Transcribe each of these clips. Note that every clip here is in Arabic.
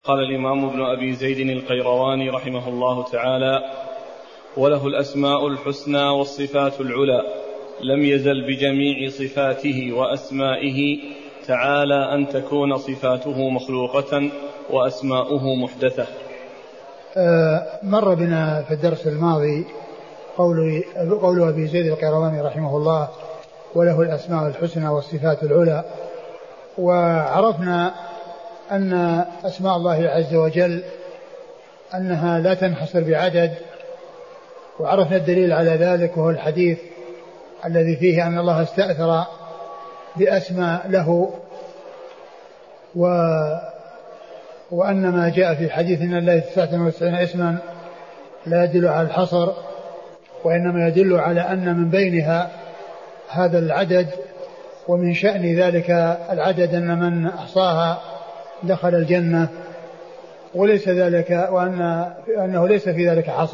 قال الإمام ابن أبي زيد القيرواني رحمه الله تعالى: وله الأسماء الحسنى والصفات العلى، لم يزل بجميع صفاته وأسمائه تعالى أن تكون صفاته مخلوقة وأسماؤه محدثة. مر بنا في الدرس الماضي قول أبي زيد القيرواني رحمه الله: وله الأسماء الحسنى والصفات العلى. وعرفنا أن أسماء الله عز وجل أنها لا تنحصر بعدد، وعرفنا الدليل على ذلك وهو الحديث الذي فيه أن الله استأثر بأسماء له، وأن ما جاء في حديث إن الله 99 اسما لا يدل على الحصر، وإنما يدل على أن من بينها هذا العدد، ومن شأن ذلك العدد أن من أحصاها دخل الجنة، وليس ذلك وأنه ليس في ذلك حصر.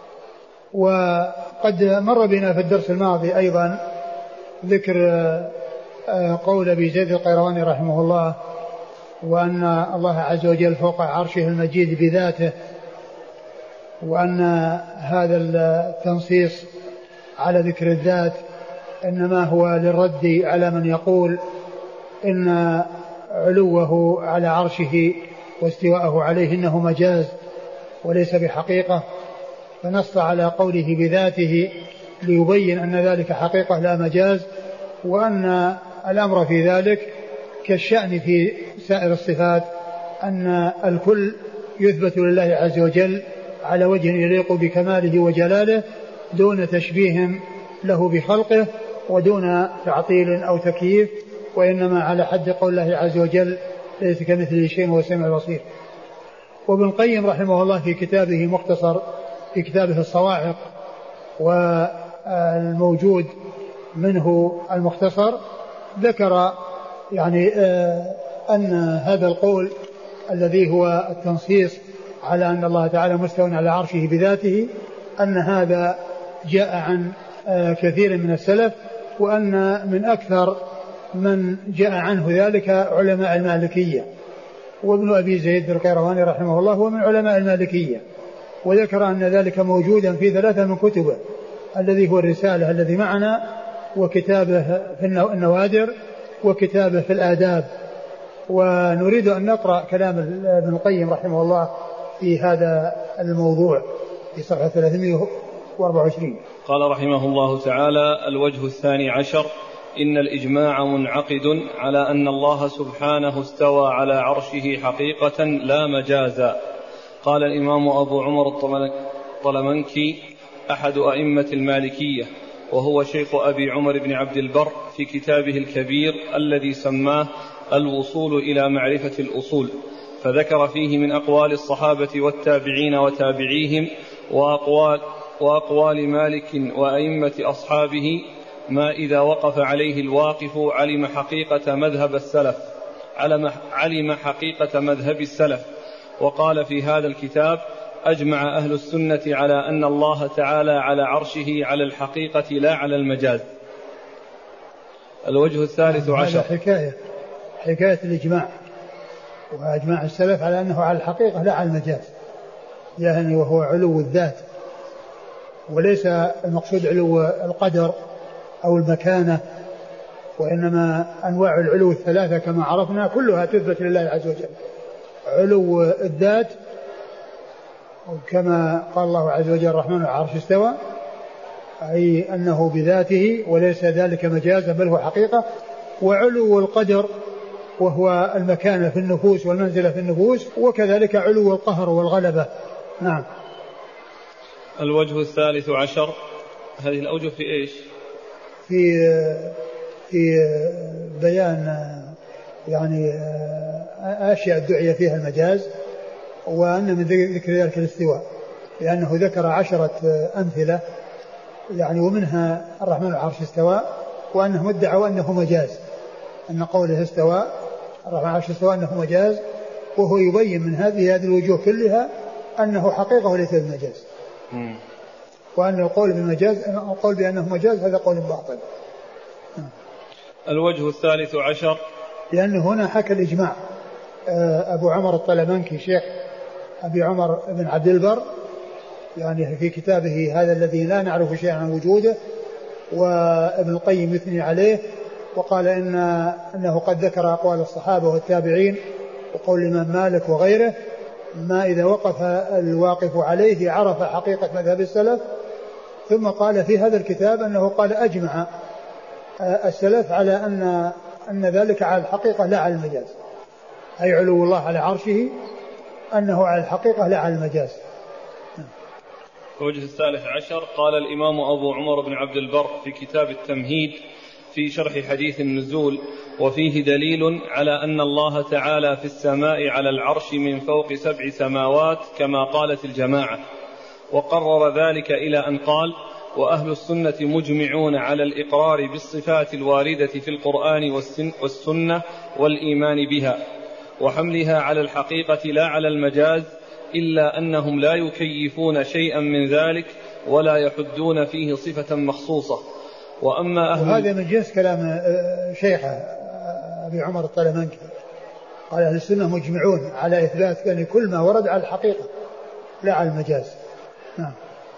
وقد مر بنا في الدرس الماضي أيضا ذكر قول أبي زيد القيرواني رحمه الله: وأن الله عز وجل فوق عرشه المجيد بذاته، وأن هذا التنصيص على ذكر الذات إنما هو للرد على من يقول إن علوه على عرشه واستواءه عليه إنه مجاز وليس بحقيقة، فنص على قوله بذاته ليبين أن ذلك حقيقة لا مجاز، وأن الأمر في ذلك كالشأن في سائر الصفات، أن الكل يثبت لله عز وجل على وجه يليق بكماله وجلاله دون تشبيه له بخلقه ودون تعطيل أو تكييف، وإنما على حد قول الله عز وجل: ليس كمثله شيء وهو السميع البصير. وابن القيم رحمه الله في كتابه مختصر، في كتابه الصواعق والموجود منه المختصر، ذكر يعني أن هذا القول الذي هو التنصيص على أن الله تعالى مستوى على عرشه بذاته، أن هذا جاء عن كثير من السلف، وأن من أكثر من جاء عنه ذلك علماء المالكية. وابن أبي زيد القيرواني رحمه الله هو من علماء المالكية، وذكر أن ذلك موجودا في 3 من كتبه، الذي هو الرسالة الذي معنا، وكتابه في النوادر، وكتابه في الآداب. ونريد أن نقرأ كلام ابن القيم رحمه الله في هذا الموضوع في صفحة 324. قال رحمه الله تعالى: الوجه 12: إن الإجماع منعقد على أن الله سبحانه استوى على عرشه حقيقة لا مجازا. قال الإمام أبو عمر الطلمنكي أحد أئمة المالكية، وهو شيخ أبي عمر بن عبد البر، في كتابه الكبير الذي سماه الوصول إلى معرفة الأصول، فذكر فيه من أقوال الصحابة والتابعين وتابعيهم وأقوال مالك وأئمة أصحابه ما إذا وقف عليه الواقف علم حقيقة مذهب السلف. وقال في هذا الكتاب: أجمع أهل السنة على أن الله تعالى على عرشه على الحقيقة لا على المجاز. الوجه 13: حكاية الإجماع، وأجمع السلف على أنه على الحقيقة لا على المجاز، يعني وهو علو الذات، وليس المقصود علو القدر أو المكانة، وإنما أنواع العلو 3 كما عرفنا كلها تثبت لله عز وجل. علو الذات كما قال الله عز وجل: الرحمن على العرش استوى، أي أنه بذاته وليس ذلك مجازا بل هو حقيقة. وعلو القدر وهو المكانة في النفوس والمنزلة في النفوس، وكذلك علو القهر والغلبة. نعم. الوجه 13: هذه الأوجه في إيش؟ في بيان يعني أشياء الدعية فيها المجاز، وأن من ذكر ذلك الاستواء، لأنه ذكر 10 أمثلة يعني، ومنها الرحمن على العرش استوى، وأنهم ادعوا أنه مجاز، أن قوله استوى الرحمن على العرش استوى أنه مجاز، وهو يبين من هذه الوجوه كلها أنه حقيقة وليس بمجاز، وأن القول بأنه مجاز هذا قول باطل. الوجه 13: لأنه هنا حكى الإجماع، أبو عمر الطلمنكي شيخ أبي عمر بن عبد البر يعني في كتابه هذا الذي لا نعرف شيئا عن وجوده، وابن القيم يثني عليه وقال إنه قد ذكر أقوال الصحابة والتابعين وقول الإمام مالك وغيره، ما إذا وقف الواقف عليه عرف حقيقة مذهب السلف. ثم قال في هذا الكتاب أنه قال أجمع السلف على أن ذلك على الحقيقة لا على المجاز، أي علو الله على عرشه أنه على الحقيقة لا على المجاز. الوجه الثالث عشر قال الإمام أبو عمر بن عبد البر في كتاب التمهيد في شرح حديث النزول: وفيه دليل على أن الله تعالى في السماء على العرش من فوق 7 سماوات كما قالت الجماعة، وقرر ذلك إلى أن قال: وأهل السنة مجمعون على الإقرار بالصفات الواردة في القرآن والسنة والإيمان بها وحملها على الحقيقة لا على المجاز، إلا أنهم لا يكيفون شيئا من ذلك ولا يحدون فيه صفة مخصوصة. وأما هذا من جنس كلام شيخه أبي عمر الطلمنكي، قال أهل السنة مجمعون على إثبات يعني كل ما ورد على الحقيقة لا على المجاز. نعم.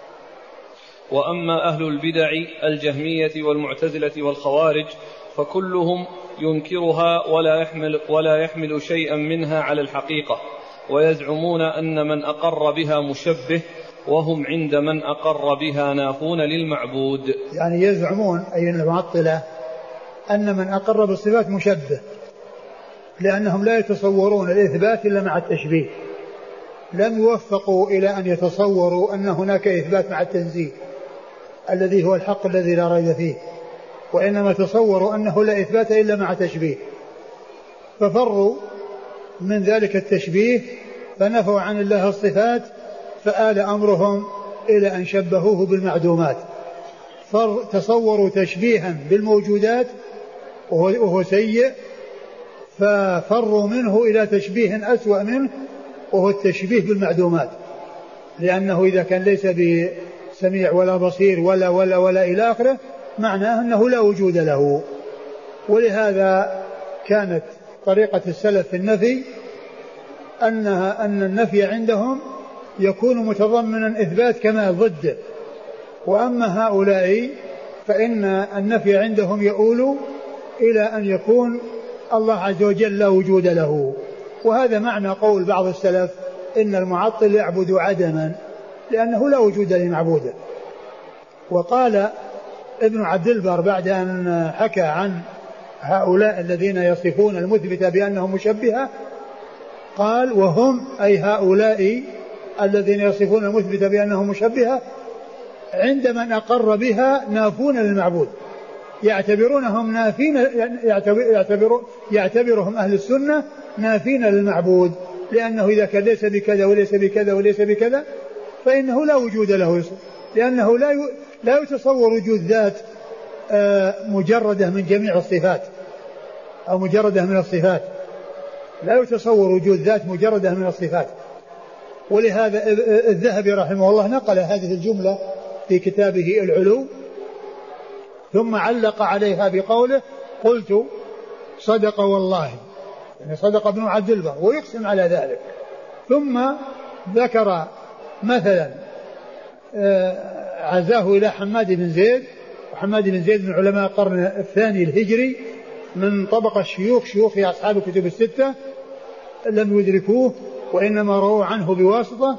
وأما أهل البدع الجهمية والمعتزلة والخوارج فكلهم ينكرها ولا يحمل شيئا منها على الحقيقة، ويزعمون أن من أقر بها مشبه، وهم عند من أقر بها نافون للمعبود. يعني يزعمون أي المعطلة أن من أقر بالصفات مشبه، لأنهم لا يتصورون الإثبات إلا مع التشبيه، لم يوفقوا إلى أن يتصوروا أن هناك إثبات مع التنزيه الذي هو الحق الذي لا ريب فيه، وإنما تصوروا أنه لا إثبات إلا مع تشبيه، ففروا من ذلك التشبيه فنفوا عن الله الصفات، فآل أمرهم إلى أن شبهوه بالمعدومات، فتصوروا تشبيها بالموجودات وهو سيء، ففروا منه إلى تشبيه أسوأ منه وهو التشبيه بالمعدومات، لأنه إذا كان ليس بسميع ولا بصير ولا إلى آخره معناه أنه لا وجود له. ولهذا كانت طريقة السلف في النفي أن النفي عندهم يكون متضمنا إثبات كما ضده، وأما هؤلاء فإن النفي عندهم يؤول إلى أن يكون الله عز وجل لا وجود له. وهذا معنى قول بعض السلف إن المعطل يعبد عدما لأنه لا وجود لمعبوده. وقال ابن عبد البر بعد أن حكى عن هؤلاء الذين يصفون المثبت بأنهم مشبهة، قال وهم أي هؤلاء الذين يصفون المثبت بأنهم مشبهة عند من أقر بها نافون للمعبود، يعتبرونهم نافين، يعتبرهم أهل السنة نافين للمعبود، لأنه إذا كان ليس بكذا وليس بكذا وليس بكذا فإنه لا وجود له، لأنه لا يتصور وجود ذات مجردة من جميع الصفات أو مجردة من الصفات، لا يتصور وجود ذات مجردة من الصفات. ولهذا الذهبي رحمه الله نقل هذه الجملة في كتابه العلو، ثم علق عليها بقوله: قلت صدق والله، يعني صدق ابن عبد البر ويقسم على ذلك. ثم ذكر مثلا عزاه إلى حماد بن زيد، وحماد بن زيد من علماء القرن الثاني الهجري من طبقة شيوخ أصحاب الكتب الستة، لم يدركوه وإنما رووا عنه بواسطة.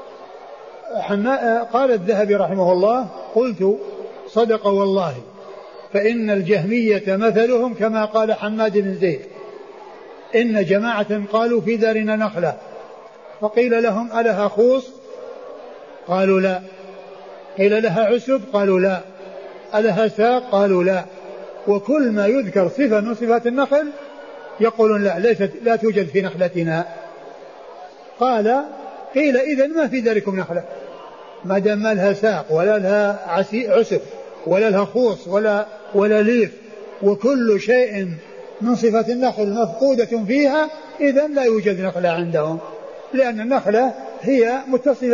قال الذهبي رحمه الله: قلت صدق والله فإن الجهمية مثلهم كما قال حماد بن زيد، إن جماعة قالوا في دارنا نخلة، فقيل لهم ألها خوص؟ قالوا لا. قيل لها عسب؟ قالوا لا. ألها ساق؟ قالوا لا. وكل ما يذكر صفة من صفات النخل يقولون لا توجد في نخلتنا. قال: قيل إذن ما في ذلكم نخلة، ما دام ما لها ساق ولا لها عسب ولا لها خوص ولا ليف، وكل شيء من صفات النخل مفقودة فيها، إذن لا يوجد نخلة عندهم، لأن النخلة هي متصفة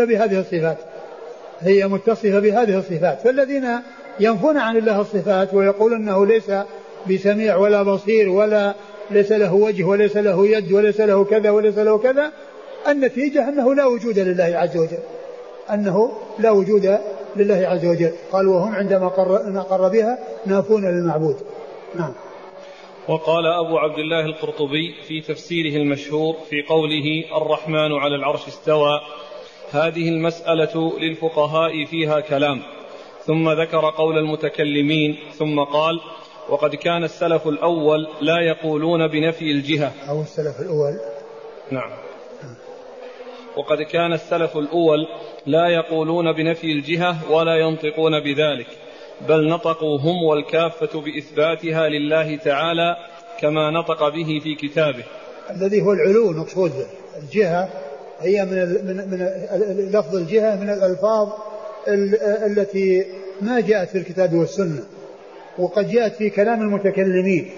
بهذه الصفات. فالذين ينفون عن الله الصفات ويقولون أنه ليس بسميع ولا بصير ولا ليس له وجه وليس له يد وليس له كذا وليس له كذا، النتيجة أنه لا وجود لله عز وجل، أنه لا وجود لله عز وجل. قال وهم عندما قر بها نافون للمعبود. نعم. وقال أبو عبد الله القرطبي في تفسيره المشهور في قوله الرحمن على العرش استوى: هذه المسألة للفقهاء فيها كلام، ثم ذكر قول المتكلمين، ثم قال: وقد كان السلف الأول لا يقولون بنفي الجهة. أو السلف الأول. نعم. وقد كان السلف الأول لا يقولون بنفي الجهة ولا ينطقون بذلك، بل نطقوا هم والكافة بإثباتها لله تعالى كما نطق به في كتابه، الذي هو العلو المقصود. الجهة هي من لفظ الجهة من الألفاظ التي ما جاءت في الكتاب والسنة، وقد جاءت في كلام المتكلمين.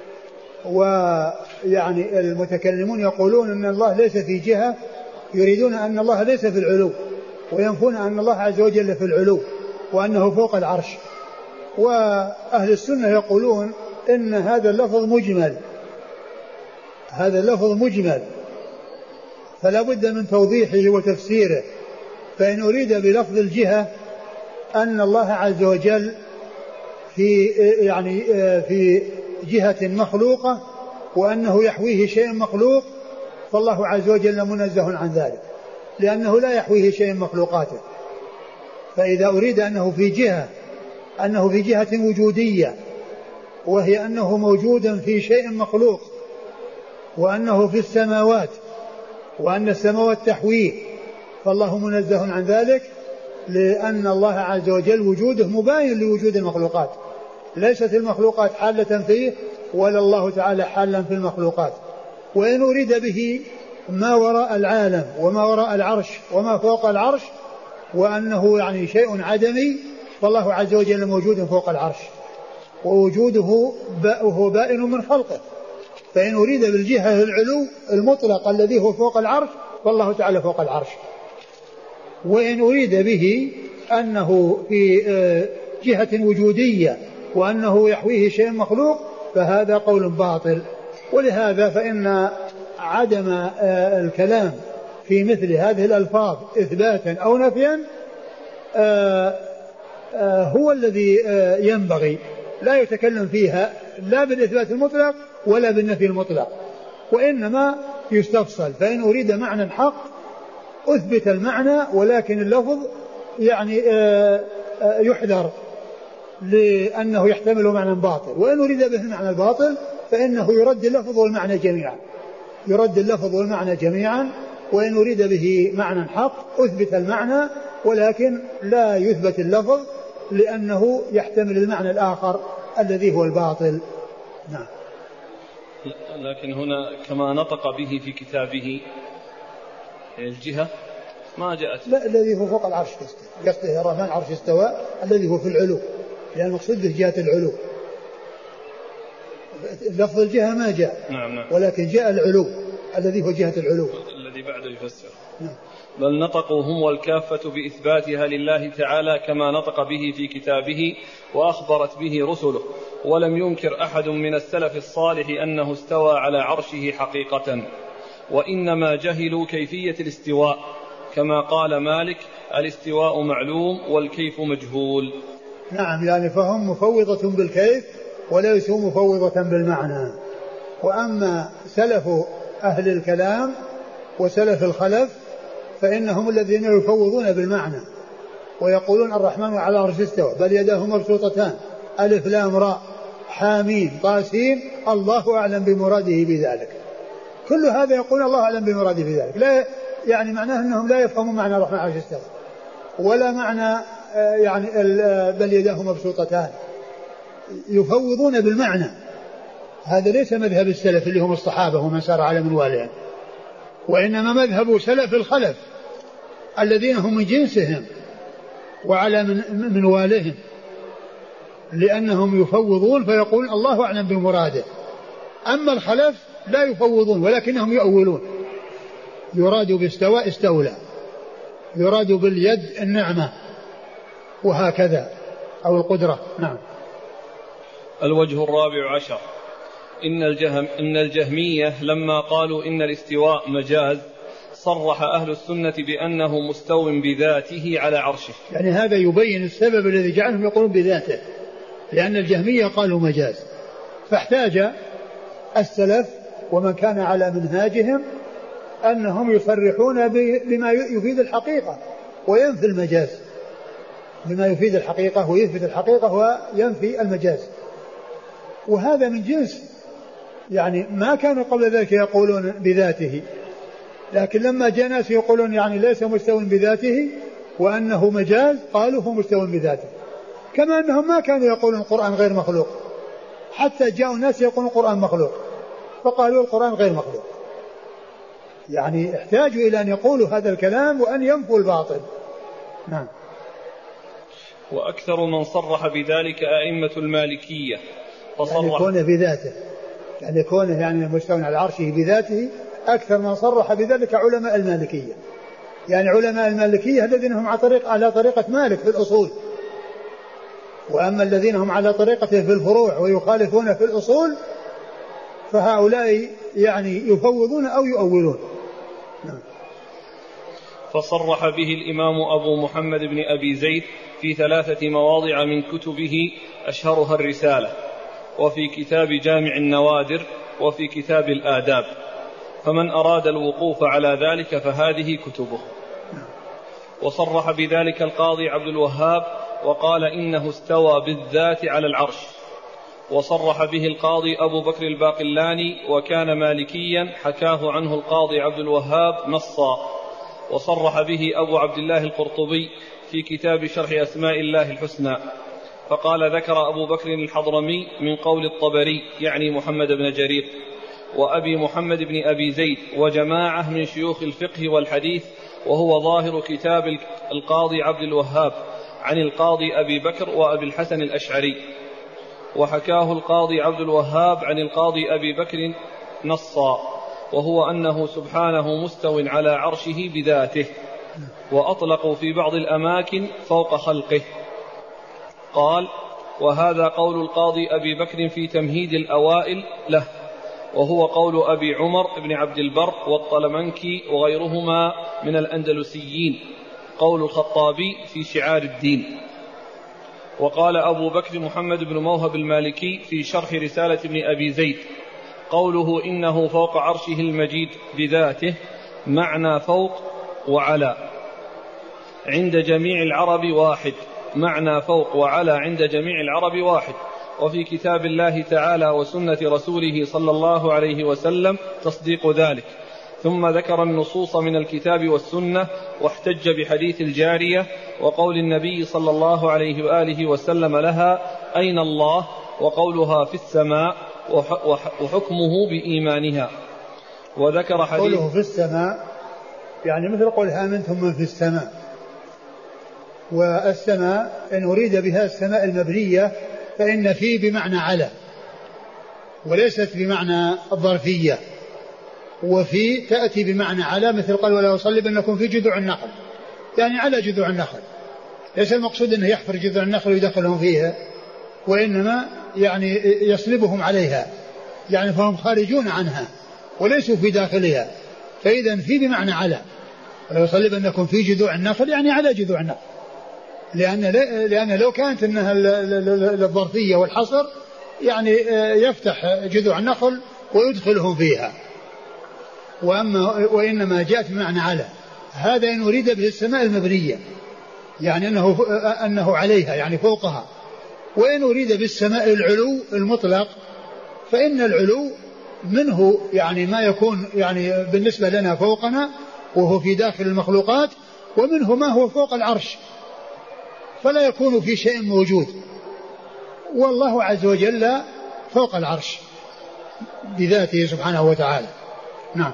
ويعني المتكلمون يقولون أن الله ليس في جهة، يريدون أن الله ليس في العلو، وينفون أن الله عز وجل في العلو وأنه فوق العرش. وأهل السنة يقولون إن هذا اللفظ مجمل، هذا اللفظ مجمل، فلا بد من توضيحه وتفسيره. فإن أريد بلفظ الجهة أن الله عز وجل في جهة مخلوقة وأنه يحويه شيء مخلوق، فالله عز وجل منزه عن ذلك، لأنه لا يحويه شيء مخلوقاته. فإذا أريد أنه في جهة، أنه في جهة وجودية، وهي أنه موجود في شيء مخلوق، وأنه في السماوات، وأن السماوات تحويه، فالله منزه عن ذلك، لأن الله عز وجل وجوده مباين لوجود المخلوقات، ليست المخلوقات حالة فيه ولا الله تعالى حالا في المخلوقات. وإن أريد به ما وراء العالم وما وراء العرش وما فوق العرش، وأنه يعني شيء عدمي، فالله عز وجل موجود فوق العرش، ووجوده هو بائن من خلقه. فإن أريد بالجهة العلو المطلق الذي هو فوق العرش، فالله تعالى فوق العرش. وإن أريد به أنه في جهة وجودية وأنه يحويه شيء مخلوق، فهذا قول باطل. ولهذا فإن عدم الكلام في مثل هذه الألفاظ إثباتا أو نفيا هو الذي ينبغي، لا يتكلم فيها لا بالإثبات المطلق ولا بالنفي المطلق، وإنما يستفصل. فإن أريد معنى حق أثبت المعنى، ولكن اللفظ يعني يحذر لأنه يحتمل معنى باطل. وإن أريد به المعنى الباطل فإنه يرد اللفظ والمعنى جميعا، يرد اللفظ والمعنى جميعا. وإن أريد به معنى حق أثبت المعنى، ولكن لا يثبت اللفظ لأنه يحتمل المعنى الآخر الذي هو الباطل. نعم. لكن هنا كما نطق به في كتابه الجهة ما جاءت. لا، الذي هو فوق العرش، قصده الرحمن العرش استوى، الذي هو في العلو، لأن المقصود به جهة العلو. لفظ الجهة ما جاء. نعم. ولكن جاء العلو الذي هو جهة العلو الذي بعده يفسر. نعم. بل نطقوا هم والكافة بإثباتها لله تعالى كما نطق به في كتابه وأخبرت به رسله، ولم ينكر أحد من السلف الصالح أنه استوى على عرشه حقيقة، وإنما جهلوا كيفية الاستواء، كما قال مالك: الاستواء معلوم والكيف مجهول. نعم، يعني فهم مفوضة بالكيف وليسوا مفوضة بالمعنى. وأما سلف أهل الكلام وسلف الخلف فإنهم الذين يفوضون بالمعنى، ويقولون الرحمن على العرش استوى، بل يداه مبسوطتان، ألف لام راء حامين طاسين، الله أعلم بمراده بذلك. كل هذا يقول الله أعلم بمراده بذلك، لا يعني معناه أنهم لا يفهمون معنى الرحمن على العرش استوى، ولا معنى يعني بل يداه مبسوطتان، يفوضون بالمعنى. هذا ليس مذهب السلف اللي هم الصحابة ومن سار على منوالهم، وإنما مذهب سلف الخلف الذين هم من جنسهم وعلى منوالهم، لأنهم يفوضون فيقول الله أعلم بمراده. أما الخلف لا يفوضون ولكنهم يؤولون، يراد باستواء استولى، يراد باليد النعمة، وهكذا، أو القدرة. نعم. الوجه الرابع عشر: إن الجهمية لما قالوا إن الاستواء مجاز صرح أهل السنة بأنه مستو بذاته على عرشه. يعني هذا يبين السبب الذي جعلهم يقولون بذاته، لأن الجهمية قالوا مجاز، فاحتاج السلف ومن كان على منهاجهم أنهم يصرحون بما يفيد الحقيقة وينفي المجاز، بما يفيد الحقيقة ويثبت الحقيقة وينفي المجاز. وهذا من جنس يعني ما كانوا قبل ذلك يقولون بذاته، لكن لما جاء ناس يقولون يعني ليس مستوى بذاته وأنه مجاز قالوا هو مستوى بذاته، كما أنهم ما كانوا يقولون القرآن غير مخلوق، حتى جاءوا ناس يقولون القرآن مخلوق فقالوا القرآن غير مخلوق. يعني احتاجوا إلى أن يقولوا هذا الكلام وأن ينفوا الباطل. نعم. وأكثر من صرح بذلك أئمة المالكية، يعني كونه بذاته، يعني كونه يعني مستوى على عرشه بذاته، أكثر من صرح بذلك علماء المالكية. يعني علماء المالكية الذين هم على طريقة مالك في الأصول، وأما الذين هم على طريقته في الفروع ويخالفون في الأصول فهؤلاء يعني يفوضون أو يؤولون. نعم. فصرح به الإمام أبو محمد بن أبي زيد في 3 مواضع من كتبه أشهرها الرسالة، وفي كتاب جامع النوادر، وفي كتاب الآداب، فمن أراد الوقوف على ذلك فهذه كتبه. وصرح بذلك القاضي عبد الوهاب وقال إنه استوى بالذات على العرش. وصرح به القاضي أبو بكر الباقلاني وكان مالكيا حكاه عنه القاضي عبد الوهاب نصا. وصرح به أبو عبد الله القرطبي في كتاب شرح أسماء الله الحسنى، فقال ذكر أبو بكر الحضرمي من قول الطبري يعني محمد بن جرير وأبي محمد بن أبي زيد وجماعة من شيوخ الفقه والحديث، وهو ظاهر كتاب القاضي عبد الوهاب عن القاضي أبي بكر وأبي الحسن الأشعري. وحكاه القاضي عبد الوهاب عن القاضي أبي بكر نصا، وهو أنه سبحانه مستو على عرشه بذاته، وأطلقوا في بعض الأماكن فوق خلقه. قال: وهذا قول القاضي أبي بكر في تمهيد الأوائل له، وهو قول أبي عمر بن عبد البر والطلمنكي وغيرهما من الأندلسيين، قول الخطابي في شعار الدين. وقال أبو بكر محمد بن موهب المالكي في شرح رسالة ابن أبي زيد قوله إنه فوق عرشه المجيد بذاته معنى فوق وعلى عند جميع العرب واحد، معنى فوق وعلى عند جميع العرب واحد. وفي كتاب الله تعالى وسنة رسوله صلى الله عليه وسلم تصديق ذلك. ثم ذكر النصوص من الكتاب والسنة، واحتج بحديث الجارية وقول النبي صلى الله عليه وآله وسلم لها: أين الله؟ وقولها في السماء، وحكمه بإيمانها. وذكر حديث قوله في السماء يعني مثل قولها آمنتم من في السماء، والسماء إن أريد بها السماء المبنية فإن في بمعنى على، وليست بمعنى الظرفية، وفي تأتي بمعنى على، مثل قال: ولا أصلبنكم في جذوع النخل، يعني على جذوع النخل. ليس المقصود أنه يحفر جذوع النخل ويدخلهم فيها، وإنما يعني يصلبهم عليها، يعني فهم خارجون عنها وليسوا في داخلها. فإذا في بمعنى على، ولا أصلبنكم في جذوع النخل يعني على جذوع النخل، لأن لو كانت أنها الظرفية والحصر يعني يفتح جذوع النخل ويدخلهم فيها، وإنما جاءت بمعنى على. هذا إن أريد به السماء المبنية يعني أنه عليها يعني فوقها. وإن أريد بالسماء العلو المطلق فإن العلو منه يعني ما يكون يعني بالنسبة لنا فوقنا وهو في داخل المخلوقات، ومنه ما هو فوق العرش فلا يكون في شيء موجود، والله عز وجل فوق العرش بذاته سبحانه وتعالى. نعم.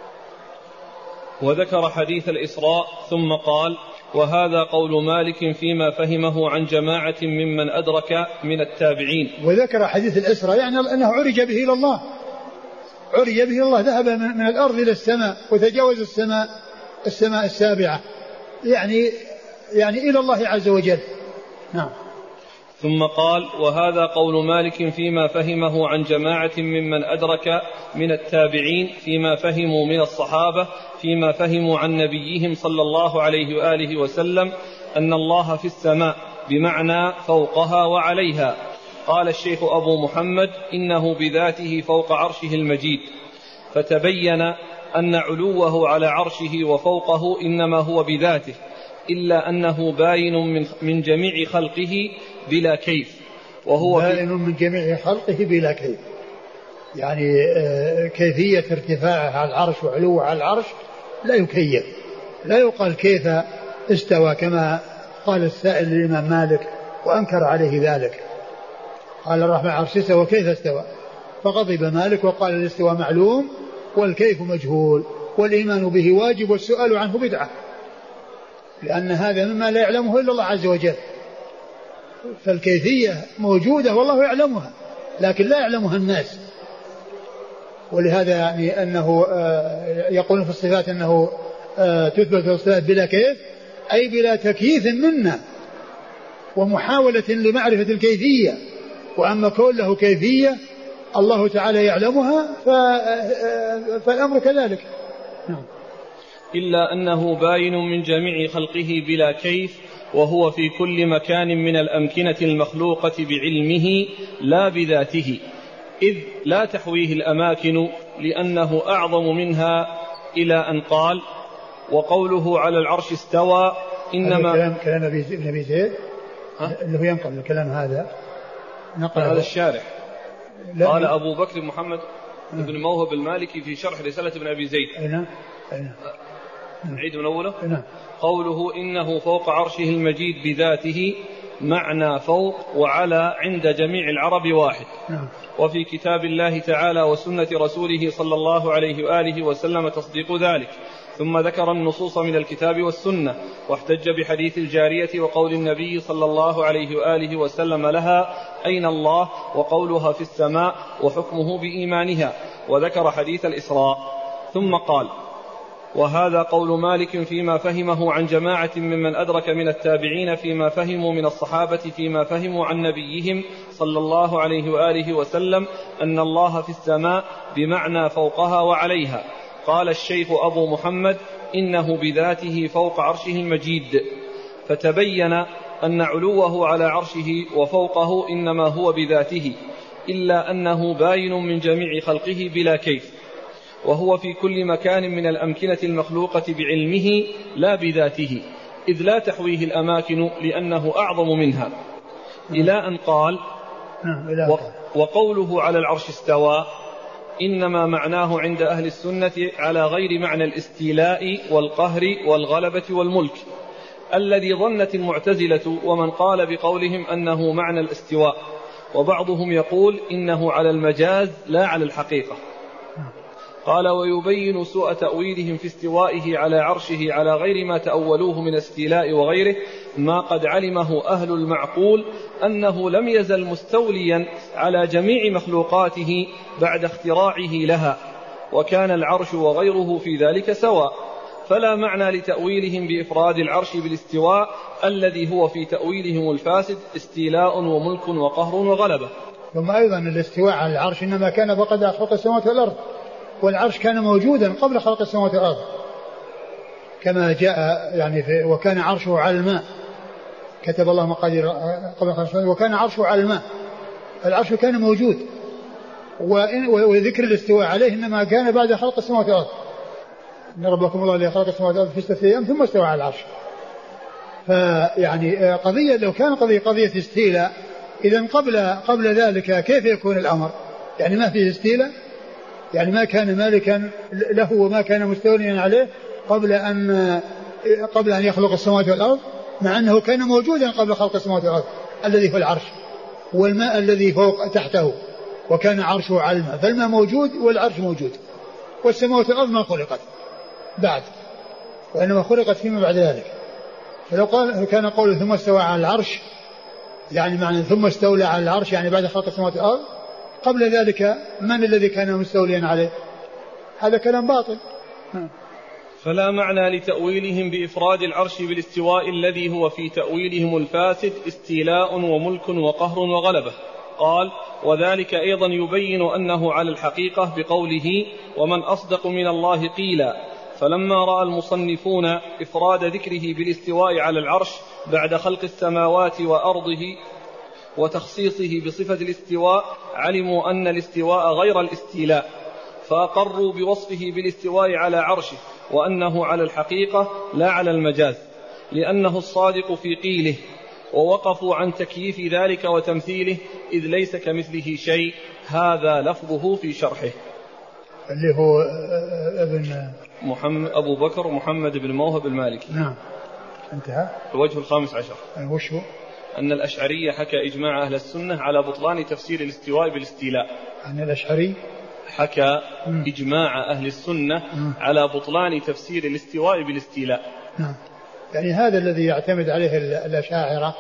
وذكر حديث الإسراء ثم قال: وهذا قول مالك فيما فهمه عن جماعة ممن أدرك من التابعين. وذكر حديث الإسراء يعني أنه عرج به إلى الله، عرج به إلى الله، ذهب من الأرض إلى السماء وتجاوز السماء السابعة، يعني إلى الله عز وجل. نعم. ثم قال: وهذا قول مالك فيما فهمه عن جماعة ممن أدرك من التابعين فيما فهموا من الصحابة فيما فهموا عن نبيهم صلى الله عليه وآله وسلم أن الله في السماء بمعنى فوقها وعليها. قال الشيخ أبو محمد: إنه بذاته فوق عرشه المجيد، فتبين أن علوه على عرشه وفوقه إنما هو بذاته، إلا أنه باين من جميع خلقه بلا كيف، وهو باين من جميع خلقه بلا كيف، يعني كيفية ارتفاعه على العرش وعلوه على العرش لا يكيف، لا يقال كيف استوى كما قال السائل الإمام مالك وأنكر عليه ذلك، قال الرحمن على العرش استوى كيف استوى، فغضب مالك وقال الاستواء معلوم والكيف مجهول والإيمان به واجب والسؤال عنه بدعة، لأن هذا مما لا يعلمه إلا الله عز وجل، فالكيفية موجودة والله يعلمها لكن لا يعلمها الناس. ولهذا يعني أنه يقولون في الصفات أنه تثبت الصفات بلا كيف، أي بلا تكييف منا ومحاولة لمعرفة الكيفية، وأما كون له كيفية الله تعالى يعلمها فالأمر كذلك. إلا أنه باين من جميع خلقه بلا كيف، وهو في كل مكان من الأمكنة المخلوقة بعلمه لا بذاته، إذ لا تحويه الأماكن لأنه أعظم منها، إلى أن قال: وقوله على العرش استوى إنما كلام ابن أبي زيد اللي هو ينقل الكلام هذا هذا الشارح قال أبو بكر محمد بن موهب المالكي في شرح رسالة ابن أبي زيد. نعيد من أوله. قوله إنه فوق عرشه المجيد بذاته، معنى فوق وعلى عند جميع العرب واحد. وفي كتاب الله تعالى وسنة رسوله صلى الله عليه وآله وسلم تصديق ذلك. ثم ذكر النصوص من الكتاب والسنة، واحتج بحديث الجارية وقول النبي صلى الله عليه وآله وسلم لها: أين الله؟ وقولها في السماء، وحكمه بإيمانها، وذكر حديث الإسراء. ثم قال: وهذا قول مالك فيما فهمه عن جماعة ممن أدرك من التابعين فيما فهموا من الصحابة فيما فهموا عن نبيهم صلى الله عليه وآله وسلم أن الله في السماء بمعنى فوقها وعليها. قال الشيخ أبو محمد: إنه بذاته فوق عرشه المجيد، فتبين أن علوه على عرشه وفوقه إنما هو بذاته، إلا أنه باين من جميع خلقه بلا كيف، وهو في كل مكان من الأمكنة المخلوقة بعلمه لا بذاته، إذ لا تحويه الأماكن لأنه أعظم منها، إلى أن قال: وقوله على العرش استوى إنما معناه عند أهل السنة على غير معنى الاستيلاء والقهر والغلبة والملك، الذي ظنت المعتزلة ومن قال بقولهم أنه معنى الاستواء، وبعضهم يقول إنه على المجاز لا على الحقيقة. قال: ويبين سوء تأويلهم في استوائه على عرشه على غير ما تأولوه من استيلاء وغيره ما قد علمه أهل المعقول، أنه لم يزل مستوليا على جميع مخلوقاته بعد اختراعه لها، وكان العرش وغيره في ذلك سواء، فلا معنى لتأويلهم بإفراد العرش بالاستواء الذي هو في تأويلهم الفاسد استيلاء وملك وقهر وغلبة. ثم أيضا الاستواء على العرش إنما كان فقد خلق السماوات والأرض، والعرش كان موجودا قبل خلق السماوات والأرض كما جاء يعني وكان عرشه على الماء، كتب الله مقادير قبل خلق السماوات، وكان عرشه على الماء، العرش كان موجود، وذكر الاستواء عليه إنما كان بعد خلق السماوات والأرض، إن ربكم الله الذي خلق السماوات والأرض في 6 أيام ثم استوى على العرش. فيعني قضية لو كان قضية استيلاء إذن قبل ذلك كيف يكون الأمر؟ يعني ما فيه استيلاء، يعني ما كان مالكا له وما كان مستوليا عليه قبل أن يخلق السماوات والأرض، مع أنه كان موجودا قبل خلق السماوات والأرض الذي هو العرش والماء الذي فوق تحته، وكان عرشه على الماء، فالماء موجود والعرش موجود، والسماوات والأرض ما خلقت بعد، وإنما خلقت فيما بعد ذلك. فلو كان قوله ثم استوى على العرش يعني معنى ثم استولى على العرش يعني بعد خلق السماوات والأرض، قبل ذلك من الذي كان مستوليا عليه؟ هذا كلام باطل. فلا معنى لتأويلهم بإفراد العرش بالاستواء الذي هو في تأويلهم الفاسد استيلاء وملك وقهر وغلبة. قال: وذلك أيضا يبين أنه على الحقيقة بقوله: ومن أصدق من الله قيلا. فلما رأى المصنفون إفراد ذكره بالاستواء على العرش بعد خلق السماوات وأرضه وتخصيصه بصفة الاستواء علموا أن الاستواء غير الاستيلاء، فأقروا بوصفه بالاستواء على عرشه وأنه على الحقيقة لا على المجاز، لأنه الصادق في قيله، ووقفوا عن تكييف ذلك وتمثيله إذ ليس كمثله شيء. هذا لفظه في شرحه. اللي هو ابن محمد أبو بكر محمد بن موهب المالكي. نعم، انتهى. الوجه 15 وش هو؟ أن الأشعري حكى إجماع أهل السنة على بطلان تفسير الاستواء بالاستيلاء. أن الأشعري حكى إجماع أهل السنة على بطلان تفسير الاستواء بالاستيلاء. نعم. يعني هذا الذي يعتمد عليه الأشاعرة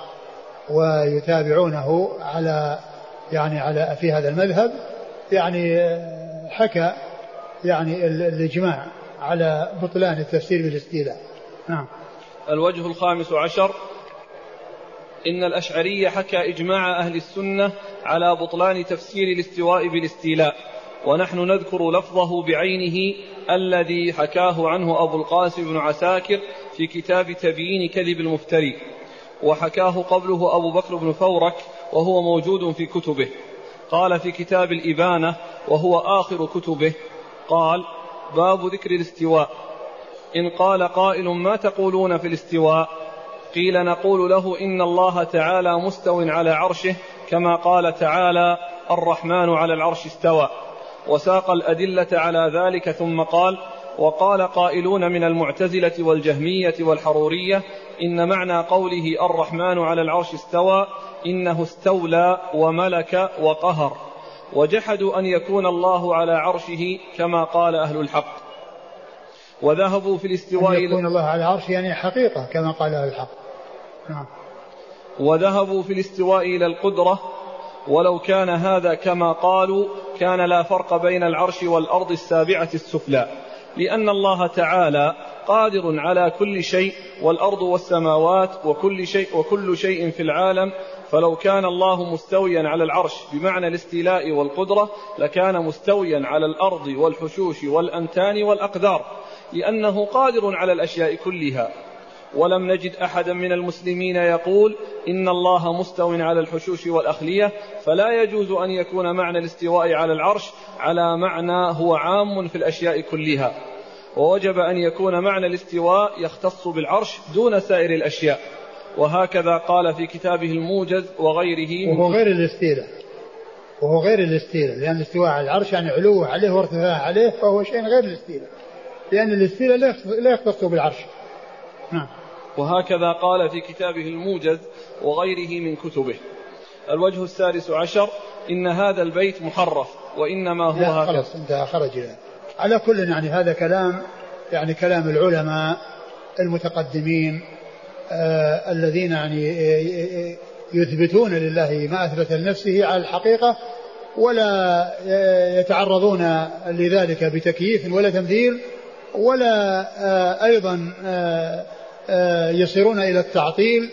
ويتابعونه على في هذا المذهب، يعني حكى يعني الإجماع على بطلان التفسير بالاستيلاء. نعم. الوجه 15 إن الأشعري حكى إجماع أهل السنة على بطلان تفسير الاستواء بالاستيلاء، ونحن نذكر لفظه بعينه الذي حكاه عنه أبو القاسم بن عساكر في كتاب تبيين كذب المفتري، وحكاه قبله أبو بكر بن فورك وهو موجود في كتبه. قال في كتاب الإبانة وهو آخر كتبه، قال: باب ذكر الاستواء. إن قال قائل: ما تقولون في الاستواء؟ قيل: نقول له: إن الله تعالى مستو على عرشه، كما قال تعالى: الرحمن على العرش استوى. وساق الأدلة على ذلك ثم قال: وقال قائلون من المعتزلة والجهمية والحرورية إن معنى قوله الرحمن على العرش استوى إنه استولى وملك وقهر، وجحدوا أن يكون الله على عرشه كما قال أهل الحق. وذهبوا في الاستواء أن يكون الله على عرشه يعني حقيقة كما قال أهل الحق. نعم. وذهبوا في الاستواء إلى القدرة، ولو كان هذا كما قالوا كان لا فرق بين العرش والأرض السابعة السفلى، لأن الله تعالى قادر على كل شيء، والأرض والسماوات وكل شيء في العالم. فلو كان الله مستويا على العرش بمعنى الاستيلاء والقدرة لكان مستويا على الأرض والحشوش والأنتان والأقدار، لأنه قادر على الأشياء كلها. ولم نجد أحدا من المسلمين يقول إن الله مستو على الحشوش والأخلية، فلا يجوز أن يكون معنى الاستواء على العرش على معنى هو عام في الأشياء كلها، ووجب أن يكون معنى الاستواء يختص بالعرش دون سائر الأشياء. وهكذا قال في كتابه الموجز وغيره. وهو غير الاستيلاء، لأن الاستواء على العرش يعني علوه عليه وارتفاعه عليه، فهو شيء غير الاستيلاء، لأن الاستيلاء لا يختص بالعرش. نعم. وهكذا قال في كتابه الموجز وغيره من كتبه. الوجه 16 إن هذا البيت محرف، وإنما هو هكذا. خلاص انتهى، خرج له. على كل يعني هذا كلام يعني كلام العلماء المتقدمين الذين يعني يثبتون لله ما أثبت لنفسه على الحقيقة، ولا يتعرضون لذلك بتكييف ولا تمثيل، ولا أيضا يصيرون إلى التعطيل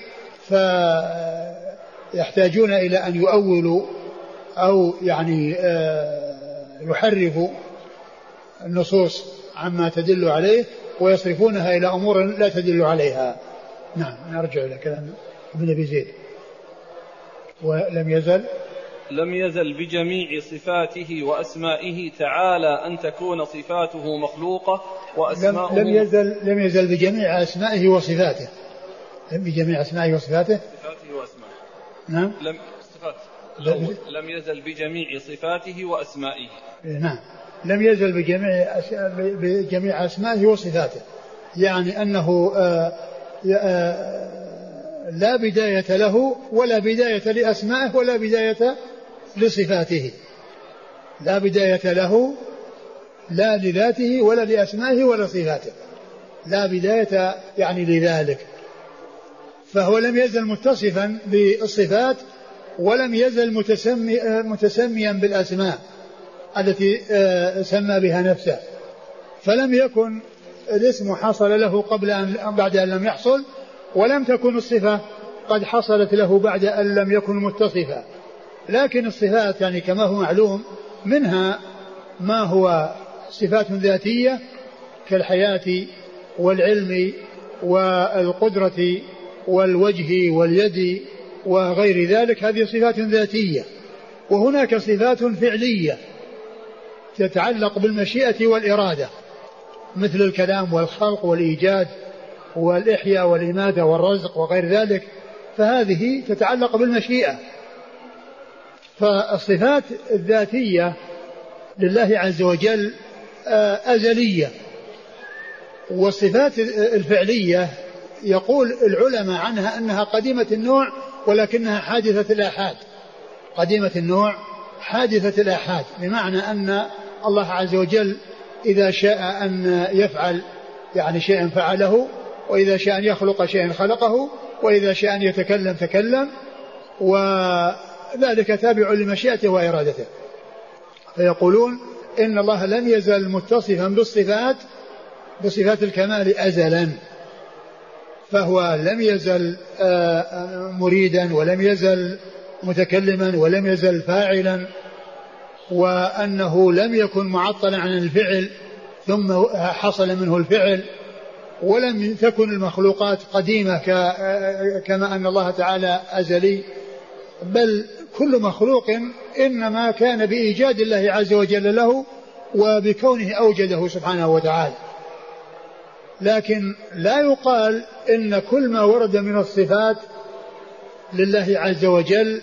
فيحتاجون إلى أن يؤولوا أو يعني يحرفوا النصوص عما تدل عليه ويصرفونها إلى أمور لا تدل عليها. نعم. نرجع إلى كلام ابن أبي زيد. ولم يزل بجميع صفاته وأسمائه تعالى أن تكون صفاته مخلوقة وأسماؤه. لم يزل بجميع أسمائه وصفاته. بجميع أسمائه وصفاته. صفاته وأسمائه. نعم. لم يزل بجميع صفاته وأسمائه. نعم. لم يزل بجميع أسمائه وصفاته، يعني أنه لا بداية له ولا بداية لأسمائه ولا بداية لصفاته. لا بداية له لا لذاته ولا لأسمائه ولا صفاته، لا بداية يعني لذلك. فهو لم يزل متصفا بالصفات ولم يزل متسميا بالأسماء التي سمى بها نفسه، فلم يكن الاسم حصل له بعد أن لم يحصل، ولم تكن الصفة قد حصلت له بعد أن لم يكن متصفا. لكن الصفات يعني كما هو معلوم منها ما هو صفات ذاتية كالحياة والعلم والقدرة والوجه واليد وغير ذلك، هذه صفات ذاتية. وهناك صفات فعلية تتعلق بالمشيئة والإرادة، مثل الكلام والخلق والإيجاد والإحياء والإماتة والرزق وغير ذلك، فهذه تتعلق بالمشيئة. فالصفات الذاتية لله عز وجل أزلية، والصفات الفعلية يقول العلماء عنها أنها قديمة النوع ولكنها حادثة الآحاد. قديمة النوع حادثة الآحاد، بمعنى أن الله عز وجل إذا شاء أن يفعل يعني شيئا فعله، وإذا شاء أن يخلق شيئا خلقه، وإذا شاء أن يتكلم تكلم، وذلك تابع لمشيئته وإرادته. فيقولون إن الله لم يزل متصفا بصفات الكمال أزلا، فهو لم يزل مريدا ولم يزل متكلما ولم يزل فاعلا، وأنه لم يكن معطلا عن الفعل ثم حصل منه الفعل، ولم تكن المخلوقات قديمة كما أن الله تعالى أزلي، بل كل مخلوق إنما كان بإيجاد الله عز وجل له وبكونه أوجده سبحانه وتعالى. لكن لا يقال إن كل ما ورد من الصفات لله عز وجل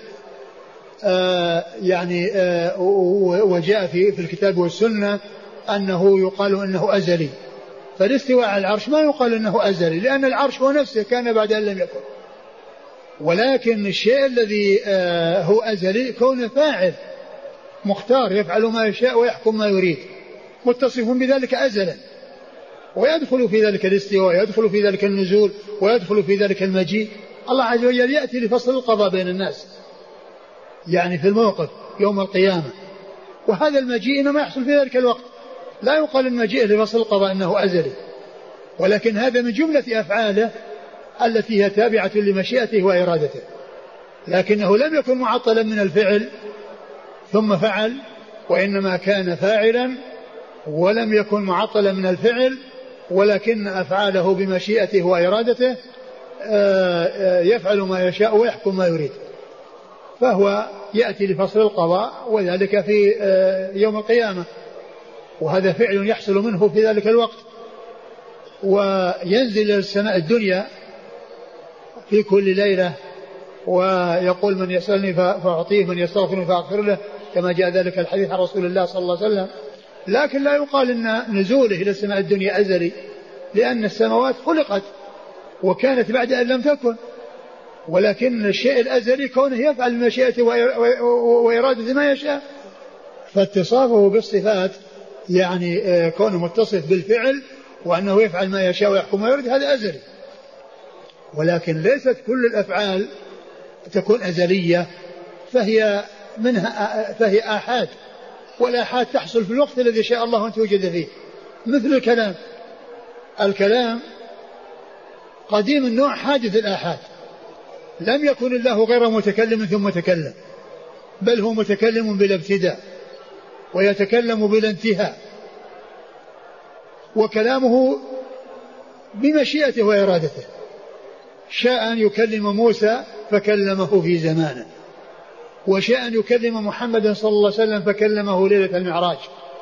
وجاء في الكتاب والسنة أنه يقال إنه أزلي. فالاستواء على العرش ما يقال إنه أزلي، لأن العرش هو نفسه كان بعد أن لم يكن. ولكن الشيء الذي هو أزلي كونه فاعل مختار يفعل ما يشاء ويحكم ما يريد، متصف بذلك أزلا، ويدخل في ذلك الاستواء، ويدخل في ذلك النزول، ويدخل في ذلك المجيء. الله عز وجل يأتي لفصل القضاء بين الناس، يعني في الموقف يوم القيامة، وهذا المجيء إنما يحصل في ذلك الوقت. لا يقال المجيء لفصل القضاء إنه أزلي، ولكن هذا من جملة أفعاله التي هي تابعة لمشيئته وإرادته، لكنه لم يكن معطلا من الفعل ثم فعل، وإنما كان فاعلا ولم يكن معطلا من الفعل، ولكن أفعاله بمشيئته وإرادته يفعل ما يشاء ويحكم ما يريد. فهو يأتي لفصل القضاء، وذلك في يوم القيامة، وهذا فعل يحصل منه في ذلك الوقت. وينزل إلى السماء الدنيا في كل ليلة ويقول من يسألني فأعطيه، من يستغفرني فأغفر له، كما جاء ذلك الحديث عن رسول الله صلى الله عليه وسلم. لكن لا يقال إن نزوله إلى السماء الدنيا أزلي، لأن السماوات خلقت وكانت بعد أن لم تكن، ولكن الشيء الأزلي كونه يفعل مشيئته وإرادته ما يشاء. فاتصافه بالصفات يعني كونه متصف بالفعل وأنه يفعل ما يشاء ويحكم ما يريد، هذا أزلي. ولكن ليست كل الأفعال تكون أزلية، فهي آحاد، والآحاد تحصل في الوقت الذي شاء الله أن توجد فيه. مثل الكلام قديم النوع حادث الآحاد، لم يكن الله غير متكلم ثم تكلم، بل هو متكلم بلا ابتداء ويتكلم بلا انتهاء، وكلامه بمشيئته وإرادته. شاء أن يكلم موسى فكلمه في زمانه، وشاء أن يكلم محمد صلى الله عليه وسلم فكلمه ليلة المعراج،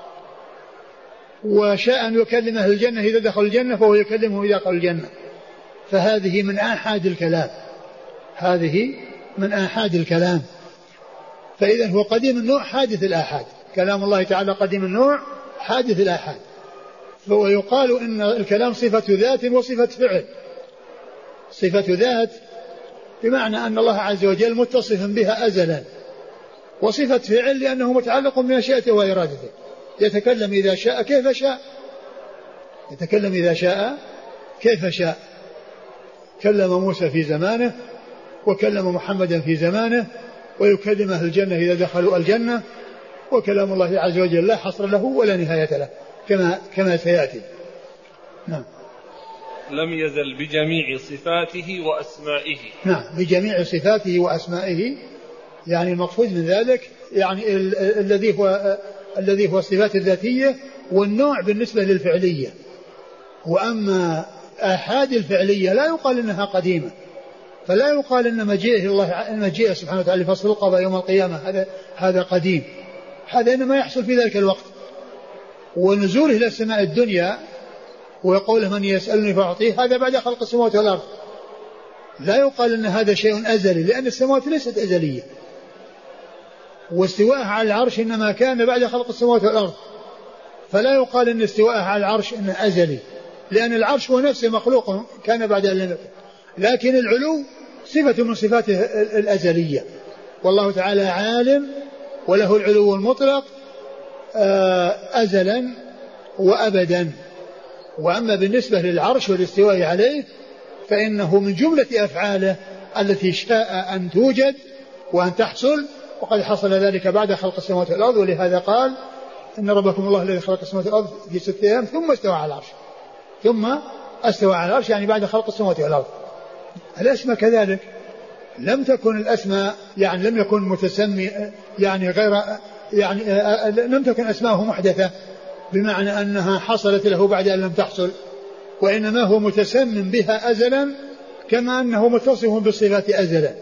وشاء أن يكلم أهل الجنة إذا دخل الجنة فهو يكلمه إذا دخل الجنة. فهذه من آحاد الكلام، هذه من آحاد الكلام. فإذا هو قديم النوع حادث الآحاد، كلام الله تعالى قديم النوع حادث الآحاد. ويقال إن الكلام صفة ذات وصفة فعل. صفة ذات بمعنى أن الله عز وجل متصف بها أزلا، وصفة فعل لأنه متعلق بمشيئته وإرادته، يتكلم إذا شاء كيف شاء، يتكلم إذا شاء كيف شاء. كلم موسى في زمانه، وكلم محمدا في زمانه، ويكلم أهل الجنة إذا دخلوا الجنة. وكلام الله عز وجل لا حصر له ولا نهاية له كما سيأتي. نعم. لم يزل بجميع صفاته وأسمائه. نعم، بجميع صفاته وأسمائه، يعني المقصود من ذلك يعني الذي هو الصفات الذاتية، والنوع بالنسبة للفعلية. وأما آحاد الفعلية لا يقال إنها قديمة، فلا يقال إن مجيئه سبحانه وتعالى فصل القضاء يوم القيامة هذا قديم، هذا إنما يحصل في ذلك الوقت. ونزوله إلى السماء الدنيا ويقول من يسألني فأعطيه، هذا بعد خلق السماوات والأرض. لا يقال إن هذا شيء أزلي، لأن السماوات ليست أزلية. واستواءه على العرش إنما كان بعد خلق السماوات والأرض، فلا يقال إن استواءه على العرش إنه أزلي، لأن العرش هو نفسه مخلوق كان بعد أن لم يكن. لكن العلو صفة من صفاته الأزلية، والله تعالى عالم وله العلو المطلق أزلا وأبدا. وأما بالنسبة للعرش والاستواء عليه فإنه من جملة أفعاله التي شاء أن توجد وأن تحصل، وقد حصل ذلك بعد خلق السماوات والأرض. ولهذا قال إن ربكم الله الذي خلق السماوات والأرض في 6 أيام ثم استوى على العرش. ثم استوى على العرش يعني بعد خلق السماوات والأرض. الأسماء كذلك لم تكن الأسماء يعني لم يكن متسمي يعني غير يعني لم تكن أسماءه محدثة بمعنى أنها حصلت له بعد أن لم تحصل، وإنما هو متسمم بها أزلا كما أنه متصف بالصفات أزلا.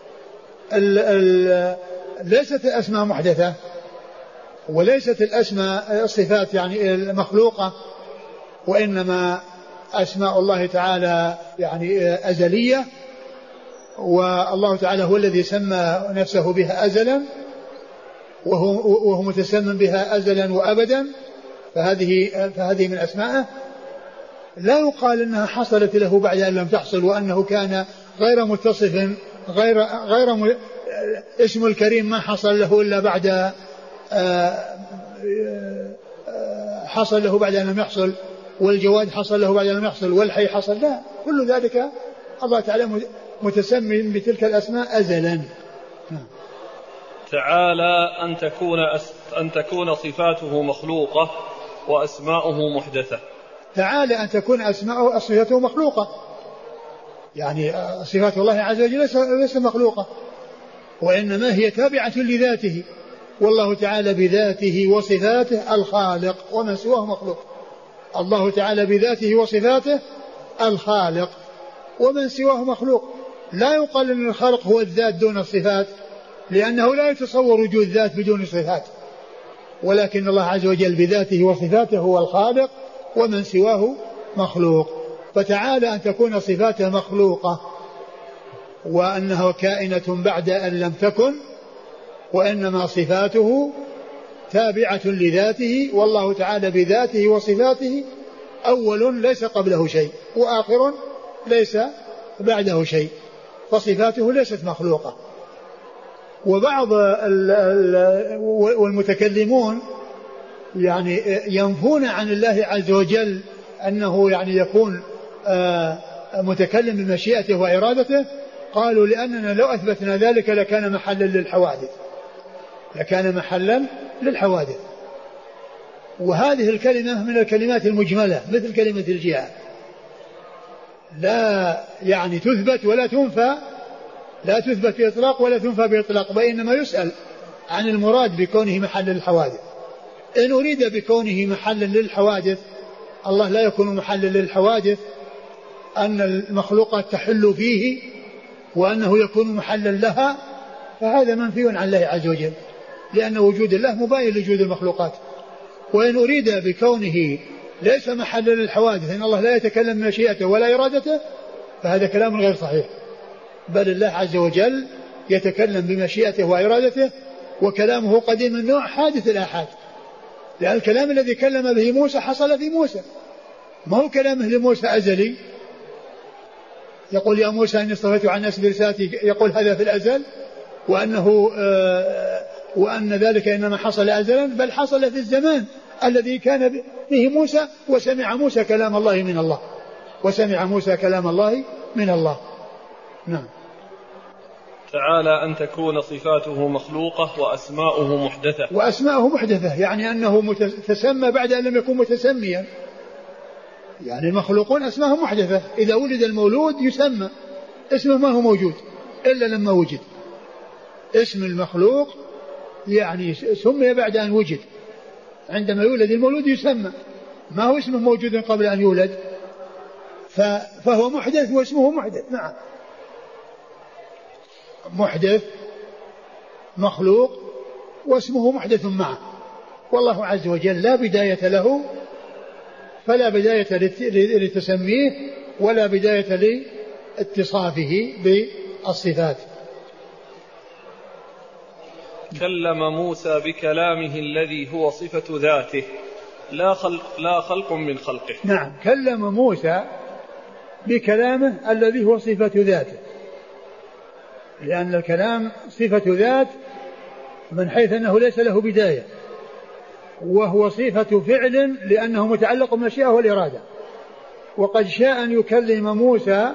ليست الأسماء محدثة، وليست الأسماء الصفات يعني المخلوقة، وإنما أسماء الله تعالى يعني أزلية، والله تعالى هو الذي سمى نفسه بها أزلا، وهو متسمم بها أزلا وأبدا، فهذه من أسمائه. لا يقال إنها حصلت له بعد أن لم تحصل، وأنه كان غير متصف اسم الكريم ما حصل له إلا بعد حصل له بعد أن لم يحصل، والجواد حصل له بعد أن لم يحصل، والحي حصل. لا، كل ذلك الله تعالى متسمم بتلك الأسماء أزلا. تعالى أن تكون صفاته مخلوقة وأسماؤه محدثة. تعالى أن تكون صفاته مخلوقة، يعني صفات الله عز وجل ليس مخلوقة، وإنما هي تابعة لذاته، والله تعالى بذاته وصفاته الخالق، ومن سواه مخلوق. الله تعالى بذاته وصفاته الخالق، ومن سواه مخلوق. لا يقال أن الخالق هو الذات دون الصفات، لأنه لا يتصور وجود ذات بدون صفات، ولكن الله عز وجل بذاته وصفاته هو الخالق، ومن سواه مخلوق. فتعالى أن تكون صفاته مخلوقة، وأنه كائنة بعد أن لم تكن، وإنما صفاته تابعة لذاته، والله تعالى بذاته وصفاته أول ليس قبله شيء، وآخر ليس بعده شيء، فصفاته ليست مخلوقة. وبعض والمتكلمون يعني ينفون عن الله عز وجل أنه يعني يكون متكلم بمشيئته وإرادته. قالوا لأننا لو أثبتنا ذلك لكان محلا للحوادث. وهذه الكلمة من الكلمات المجملة مثل كلمة الجهاد، لا يعني تثبت ولا تنفى، لا تثبت بإطلاق ولا تنفى بإطلاق، وإنما يسأل عن المراد بكونه محلا للحوادث. إن أريد بكونه محلا للحوادث، الله لا يكون محلا للحوادث أن المخلوقات تحل فيه وأنه يكون محلا لها، فهذا منفي عن الله عز وجل، لأن وجود الله مباين لوجود المخلوقات. وإن أريد بكونه ليس محلا للحوادث أن الله لا يتكلم بمشيئته ولا إرادته، فهذا كلام غير صحيح، بل الله عز وجل يتكلم بمشيئته وإرادته، وكلامه قديم النوع حادث الآحاد، لأن الكلام الذي كلم به موسى حصل في موسى، ما هو كلامه لموسى أزلي. يقول يا موسى إني اصطفيتك على الناس برسالتي، يقول هذا في الأزل، وأن ذلك إنما حصل أزلا، بل حصل في الزمان الذي كان فيه موسى، وسمع موسى كلام الله من الله. نعم. تعالى أن تكون صفاته مخلوقة وأسماؤه محدثة. يعني أنه تسمى بعد أن لم يكن متسميا، يعني المخلوقون أسماهم محدثة. إذا ولد المولود يسمى اسمه ما هو موجود إلا لما وجد. اسم المخلوق يعني سمي بعد أن وجد. عندما يولد المولود يسمى، ما هو اسمه موجود قبل أن يولد، فهو محدث واسمه محدث. نعم، محدث مخلوق واسمه محدث معه. والله عز وجل لا بداية له، فلا بداية لتسميه ولا بداية لاتصافه بالصفات. كلم موسى بكلامه الذي هو صفة ذاته لا خلق من خلقه. نعم، كلم موسى بكلامه الذي هو صفة ذاته، لأن الكلام صفة ذات من حيث أنه ليس له بداية، وهو صفة فعل لأنه متعلق بالمشيئة والإرادة. وقد شاء أن يكلم موسى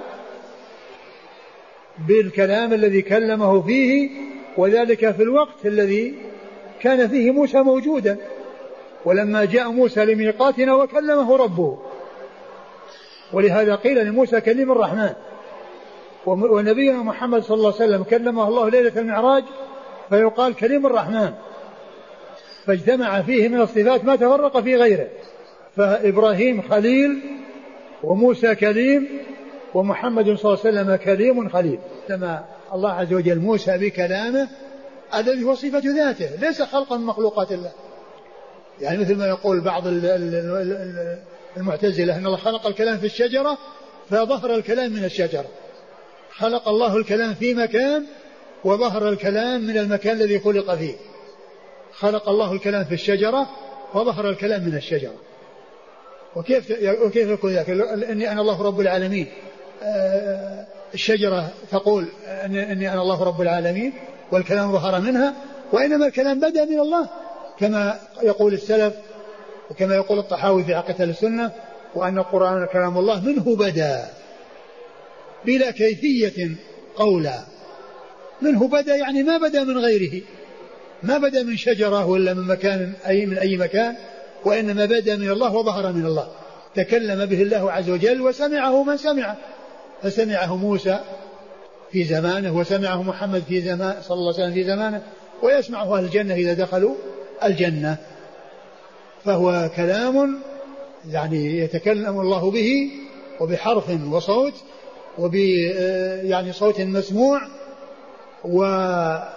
بالكلام الذي كلمه فيه، وذلك في الوقت الذي كان فيه موسى موجودا، ولما جاء موسى لميقاتنا وكلمه ربه. ولهذا قيل لموسى كلم الرحمن. ونبينا محمد صلى الله عليه وسلم كلمه الله ليلة المعراج فيقال كلم الرحمن، فاجتمع فيه من الصفات ما تفرق في غيره. فإبراهيم خليل، وموسى كليم، ومحمد صلى الله عليه وسلم كليم خليل. لما الله عز وجل موسى بكلامه الذي هو صفة ذاته ليس خلقا من مخلوقات الله. يعني مثل ما يقول بعض المعتزلة أن الله خلق الكلام في الشجرة فظهر الكلام من الشجرة. خلق الله الكلام في مكان وظهر الكلام من المكان الذي خلق فيه. خلق الله الكلام في الشجرة وظهر الكلام من الشجرة. وكيف يكون ذلك؟ إني أنا الله رب العالمين، الشجرة تقول إني أنا الله رب العالمين والكلام ظهر منها، وإنما الكلام بدأ من الله كما يقول السلف وكما يقول الطحاوي في عقيدة السنة، وأن القرآن كلام الله منه بدأ بلا كيفية قولا. منه بدأ يعني ما بدأ من غيره، ما بدأ من شجرة ولا من مكان من أي مكان، وإنما بدأ من الله وظهر من الله. تكلم به الله عز وجل وسمعه من سمعه، فسمعه موسى في زمانه وسمعه محمد في زمان صلى الله عليه وسلم في زمانه، ويسمعه أهل الجنة إذا دخلوا الجنة. فهو كلام يعني يتكلم الله به وبحرف وصوت يعني صوت مسموع. وكلام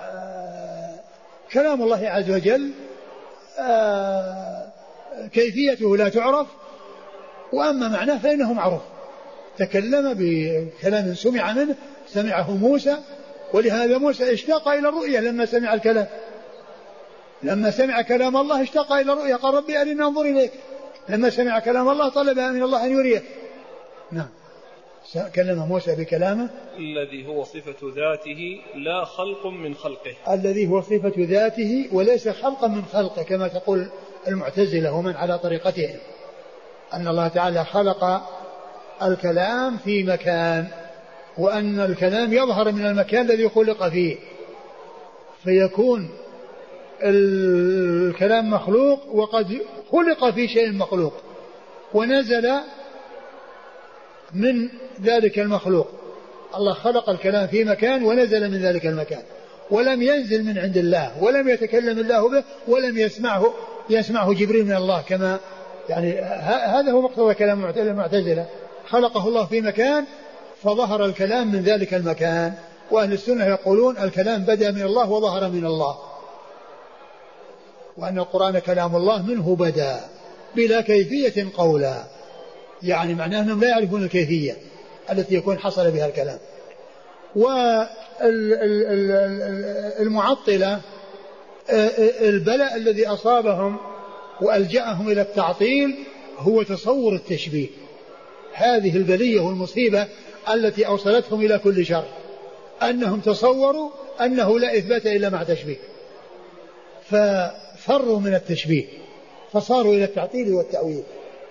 الله عز وجل كيفيته لا تعرف، وأما معناه فإنه معروف. تكلم بكلام سمع منه، سمعه موسى، ولهذا موسى اشتاق إلى الرؤية لما سمع الكلام. لما سمع كلام الله اشتاق إلى الرؤية، قال ربي أرني أنظر إليك. لما سمع كلام الله طلب من الله أن يريه. نعم، كلم موسى بكلامه الذي هو صفة ذاته لا خلق من خلقه، الذي هو صفة ذاته وليس خلقا من خلقه، كما تقول المعتزلة ومن على طريقتهم، أن الله تعالى خلق الكلام في مكان، وأن الكلام يظهر من المكان الذي خلق فيه، فيكون الكلام مخلوق وقد خلق في شيء مخلوق ونزل من ذلك المخلوق. الله خلق الكلام في مكان ونزل من ذلك المكان، ولم ينزل من عند الله، ولم يتكلم الله به، ولم يسمعه جبريل من الله، كما يعني هذا هو مقتضى كلام المعتزلة. خلقه الله في مكان فظهر الكلام من ذلك المكان. وأهل السنة يقولون الكلام بدأ من الله وظهر من الله، وأن القرآن كلام الله منه بدأ بلا كيفية قولا، يعني معناه أنهم لا يعرفون الكيفية التي يكون حصل بها الكلام. والمعطلة البلاء الذي أصابهم وألجأهم إلى التعطيل هو تصور التشبيه. هذه البلية والمصيبة التي أوصلتهم إلى كل شر، أنهم تصوروا أنه لا إثبات إلا مع تشبيه، ففروا من التشبيه فصاروا إلى التعطيل والتأويل.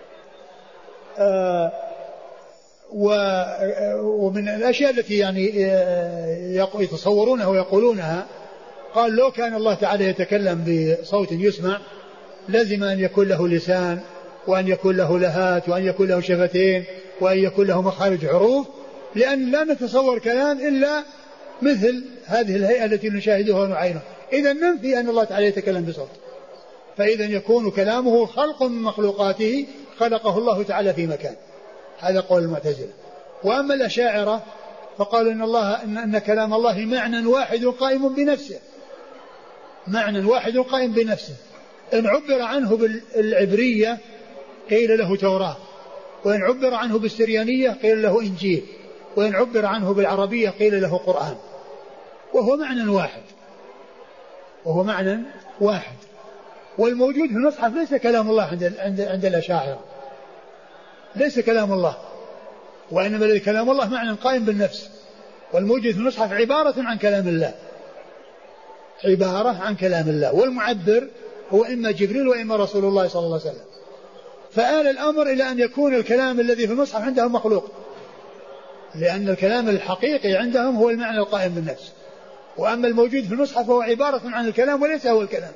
ومن الأشياء التي يعني يتصورونها ويقولونها، قال لو كان الله تعالى يتكلم بصوت يسمع لازم أن يكون له لسان وأن يكون له لهات وأن يكون له شفتين وأن يكون له مخارج حروف، لأن لا نتصور كلام إلا مثل هذه الهيئة التي نشاهدها ونعينها. إذا ننفي أن الله تعالى يتكلم بصوت، فإذا يكون كلامه خلق من مخلوقاته خلقه الله تعالى في مكان. هذا قول المعتزلة. وأما الأشاعرة فقالوا إن كلام الله معنى واحد قائم بنفسه، معنى واحد قائم بنفسه. إن عبر عنه بالعبرية قيل له توراة، وإن عبر عنه بالسريانية قيل له إنجيل، وإن عبر عنه بالعربية قيل له قرآن، وهو معنى واحد، وهو معنى واحد. والموجود في المصحف ليس كلام الله عند الأشاعرة، ليس كلام الله، وإنما كلام الله معنى قائم بالنفس، والموجود في المصحف عبارة عن كلام الله، عبارة عن كلام الله، والمعبر هو إما جبريل وإما رسول الله صلى الله عليه وسلم. فآل الأمر إلى أن يكون الكلام الذي في المصحف عندهم مخلوق، لأن الكلام الحقيقي عندهم هو المعنى القائم بالنفس، وأما الموجود في المصحف هو عبارة عن الكلام وليس هو الكلام،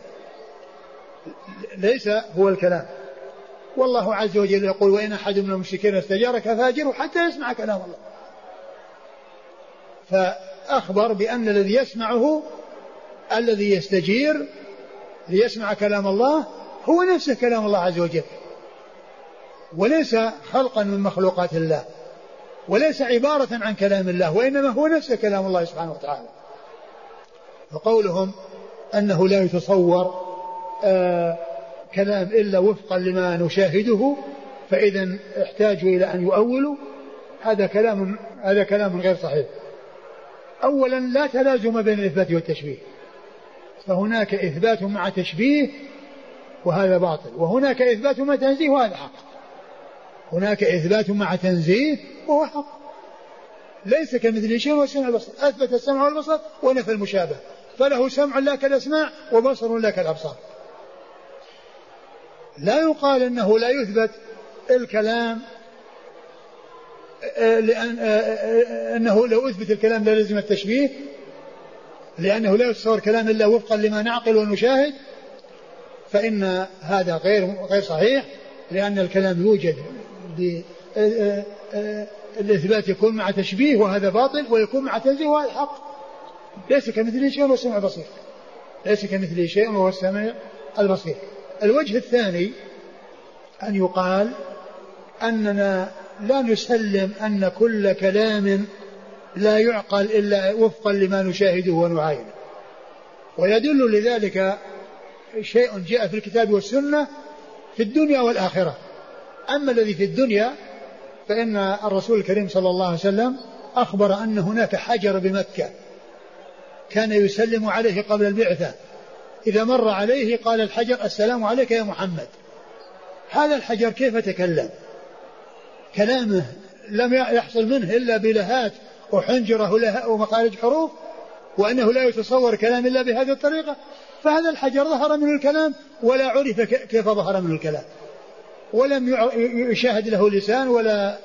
ليس هو الكلام. والله عز وجل يقول: وإن أحد من المشركين استجارك فأجره حتى يسمع كلام الله. فأخبر بأن الذي يسمعه، الذي يستجير ليسمع كلام الله، هو نفسه كلام الله عز وجل، وليس خلقا من مخلوقات الله، وليس عبارة عن كلام الله، وإنما هو نفسه كلام الله سبحانه وتعالى. وقولهم أنه لا يتصور كلام إلا وفقا لما نشاهده، فإذا احتاجوا إلى أن يؤولوا، هذا كلام غير صحيح. أولا لا تلازم بين الإثبات والتشبيه، فهناك إثبات مع تشبيه وهذا باطل، وهناك إثبات مع تنزيه وهذا حق. هناك إثبات مع تنزيه وهو حق، ليس كمثل شيء وهو السمع والبصر، أثبت السمع والبصر ونفى المشابه، فله سمع لا كالأسماع وبصر لا كالأبصار. لا يقال أنه لا يثبت الكلام، لأن أنه لو أثبت الكلام لا لازم التشبيه، لأنه لا يتصور كلام إلا وفقا لما نعقل ونشاهد، فإن هذا غير صحيح، لأن الكلام يوجد الإثبات يكون مع تشبيه وهذا باطل، ويكون مع تنزيه وهذا حق. ليس كمثله شيء وهو السميع البصير، ليس كمثله شيء وهو السميع البصير. الوجه الثاني أن يقال أننا لا نسلم أن كل كلام لا يعقل إلا وفقا لما نشاهده ونعاينه، ويدل لذلك شيء جاء في الكتاب والسنة في الدنيا والآخرة. أما الذي في الدنيا فإن الرسول الكريم صلى الله عليه وسلم أخبر أن هناك حجر بمكة كان يسلم عليه قبل البعثة، إذا مر عليه قال الحجر: السلام عليك يا محمد. هذا الحجر كيف تكلم؟ كلامه لم يحصل منه إلا بلهات وحنجرة ومخارج حروف، وأنه لا يتصور كلام إلا بهذه الطريقة. فهذا الحجر ظهر منه الكلام ولا عرف كيف ظهر منه الكلام، ولم يشاهد له لسان ولا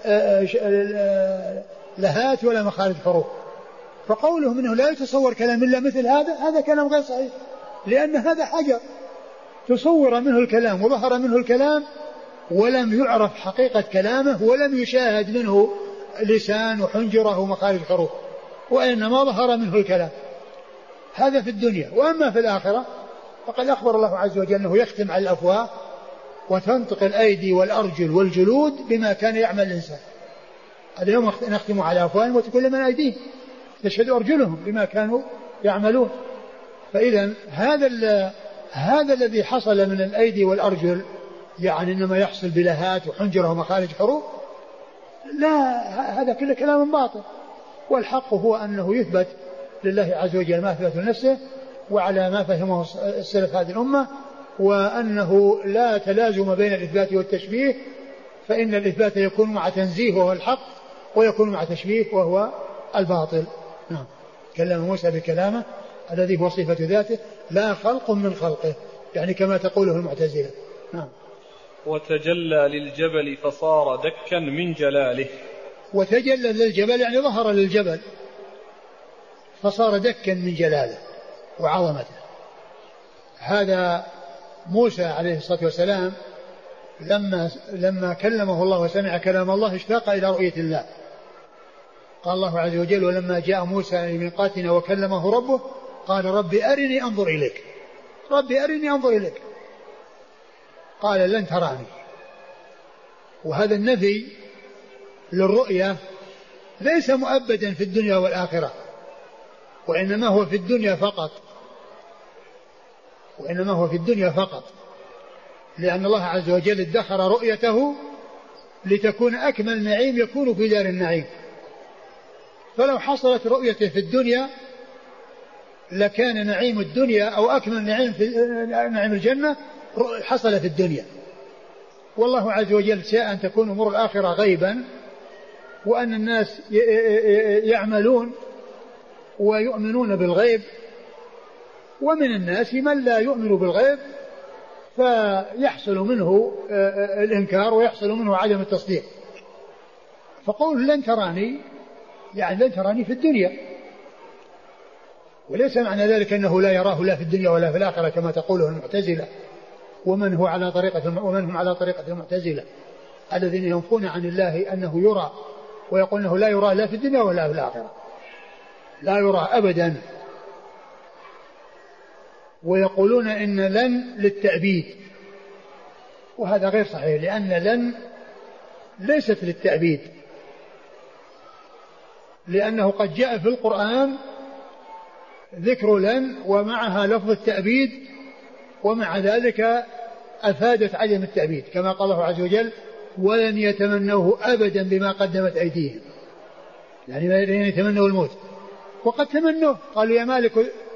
لهات ولا مخارج حروف. فقوله منه لا يتصور كلام إلا مثل هذا كلام غير صحيح، لأن هذا حجر تصور منه الكلام وظهر منه الكلام ولم يعرف حقيقة كلامه، ولم يشاهد منه لسان وحنجرة ومخارج حروف، وإنما ظهر منه الكلام. هذا في الدنيا. وأما في الآخرة فقد أخبر الله عز وجل أنه يختم على الأفواه وتنطق الأيدي والأرجل والجلود بما كان يعمل الإنسان. اليوم نختم على أفواههم وتكلم من أيديهم تشهد أرجلهم بما كانوا يعملون. فإذا هذا الذي حصل من الأيدي والأرجل يعني إنما يحصل بلهات وحنجرة ومخارج حروف، لا، هذا كله كلام باطل. والحق هو أنه يثبت لله عز وجل ما أثبت لنفسه وعلى ما فهمه السلف هذه الأمة، وأنه لا تلازم بين الإثبات والتشبيه، فإن الإثبات يكون مع تنزيه وهو الحق، ويكون مع تشبيه وهو الباطل. نعم. كلم موسى بكلامه الذي هو صفة ذاته لا خلق من خلقه، يعني كما تقوله المعتزلة. نعم. وتجلى للجبل فصار دكا من جلاله. وتجلى للجبل يعني ظهر للجبل فصار دكا من جلاله وعظمته. هذا موسى عليه الصلاة والسلام لما كلمه الله وسمع كلام الله اشتاق إلى رؤية الله. قال الله عز وجل: ولما جاء موسى لميقاتنا وكلمه ربه قال رب أرني أنظر إليك، رب أرني أنظر إليك، قال لن تراني. وهذا النفي للرؤية ليس مؤبدا في الدنيا والآخرة، وإنما هو في الدنيا فقط، وإنما هو في الدنيا فقط، لأن الله عز وجل ادخر رؤيته لتكون أكمل نعيم يكون في دار النعيم. فلو حصلت رؤيته في الدنيا لكان نعيم الدنيا أو أكمل نعيم في نعيم الجنة حصل في الدنيا. والله عز وجل شاء أن تكون أمور الآخرة غيبا، وأن الناس يعملون ويؤمنون بالغيب، ومن الناس من لا يؤمن بالغيب فيحصل منه الإنكار ويحصل منه عدم التصديق. فقول لن تراني يعني لن تراني في الدنيا، وليس معنى ذلك أنه لا يراه لا في الدنيا ولا في الآخرة كما تقوله المعتزلة ومن هم على طريقة المعتزلة الذين ينفون عن الله أنه يرى، ويقول أنه لا يرى لا في الدنيا ولا في الآخرة، لا يرى أبدا. ويقولون إن لن للتأبيد، وهذا غير صحيح، لأن لن ليست للتأبيد، لأنه قد جاء في القرآن ذكر لن ومعها لفظ التأبيد، ومع ذلك أفادت عدم التأبيد، كما قال الله عز وجل: ولن يتمنوه أبدا بما قدمت أيديهم، يعني لن يتمنوا الموت. وقد تمنوه، قالوا يا مالك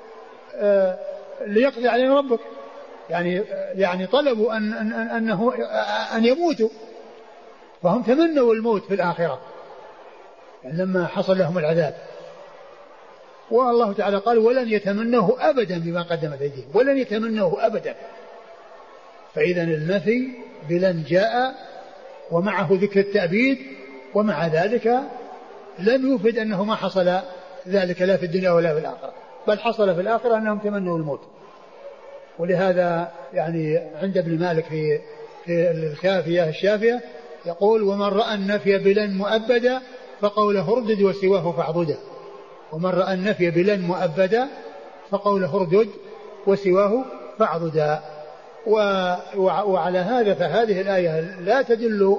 ليقضي علينا ربك، يعني طلبوا أن يموتوا، فهم تمنوا الموت في الآخرة يعني لما حصل لهم العذاب. والله تعالى قال: ولن يتمنوه أبدا بما قدمت أيديهم، ولن يتمنوه أبدا. فإذا النفي بلن جاء ومعه ذكر التأبيد، ومع ذلك لم يفد أنه ما حصل ذلك لا في الدنيا ولا في الآخرة، بل حصل في الآخرة أنهم تمنوا الموت. ولهذا يعني عند ابن مالك في الكافية الشافية يقول: ومن رأى النفي بلن مؤبدا فقوله اردد وسواه فاعضده. ومن رأى النفي بلن مؤبدا فقوله اردد وسواه فاعضدا. وعلى هذا فهذه الآية لا تدل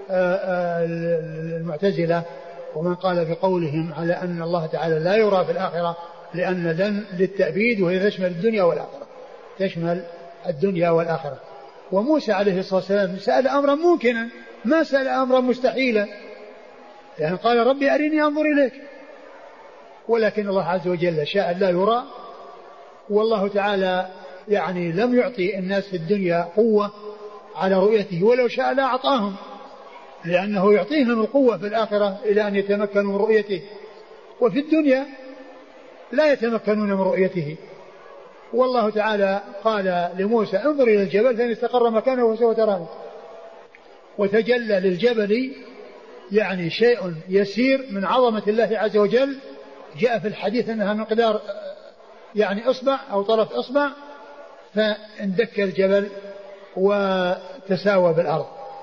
المعتزلة ومن قال بقولهم على أن الله تعالى لا يرى في الآخرة، لأن لن للتأبيد وهي تشمل الدنيا والآخرة، تشمل الدنيا والآخرة. وموسى عليه الصلاة والسلام سأل أمرا ممكنا، ما سأل أمرا مستحيلا، يعني قال ربي أرني أنظر إليك، ولكن الله عز وجل شاء لا يرى. والله تعالى يعني لم يعطي الناس في الدنيا قوة على رؤيته، ولو شاء لا أعطاهم، لأنه يعطيهم القوة في الآخرة إلى أن يتمكنوا من رؤيته، وفي الدنيا لا يتمكنون من رؤيته. والله تعالى قال لموسى انظر إلى الجبل فإن استقر مكانه فسوف تراني. وتجلى للجبل يعني شيء يسير من عظمة الله عز وجل، جاء في الحديث أنها مقدار يعني إصبع أو طرف إصبع، فاندك الجبل وتساوى بالأرض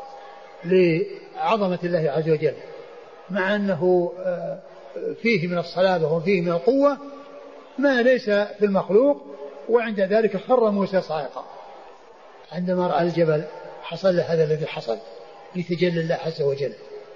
لعظمة الله عز وجل، مع أنه فيه من الصلابة وفيه من القوة ما ليس في المخلوق. وعند ذلك خر موسى صاعقا عندما رأى الجبل، حصل له هذا الذي حصل لتجلى الله عز وجل.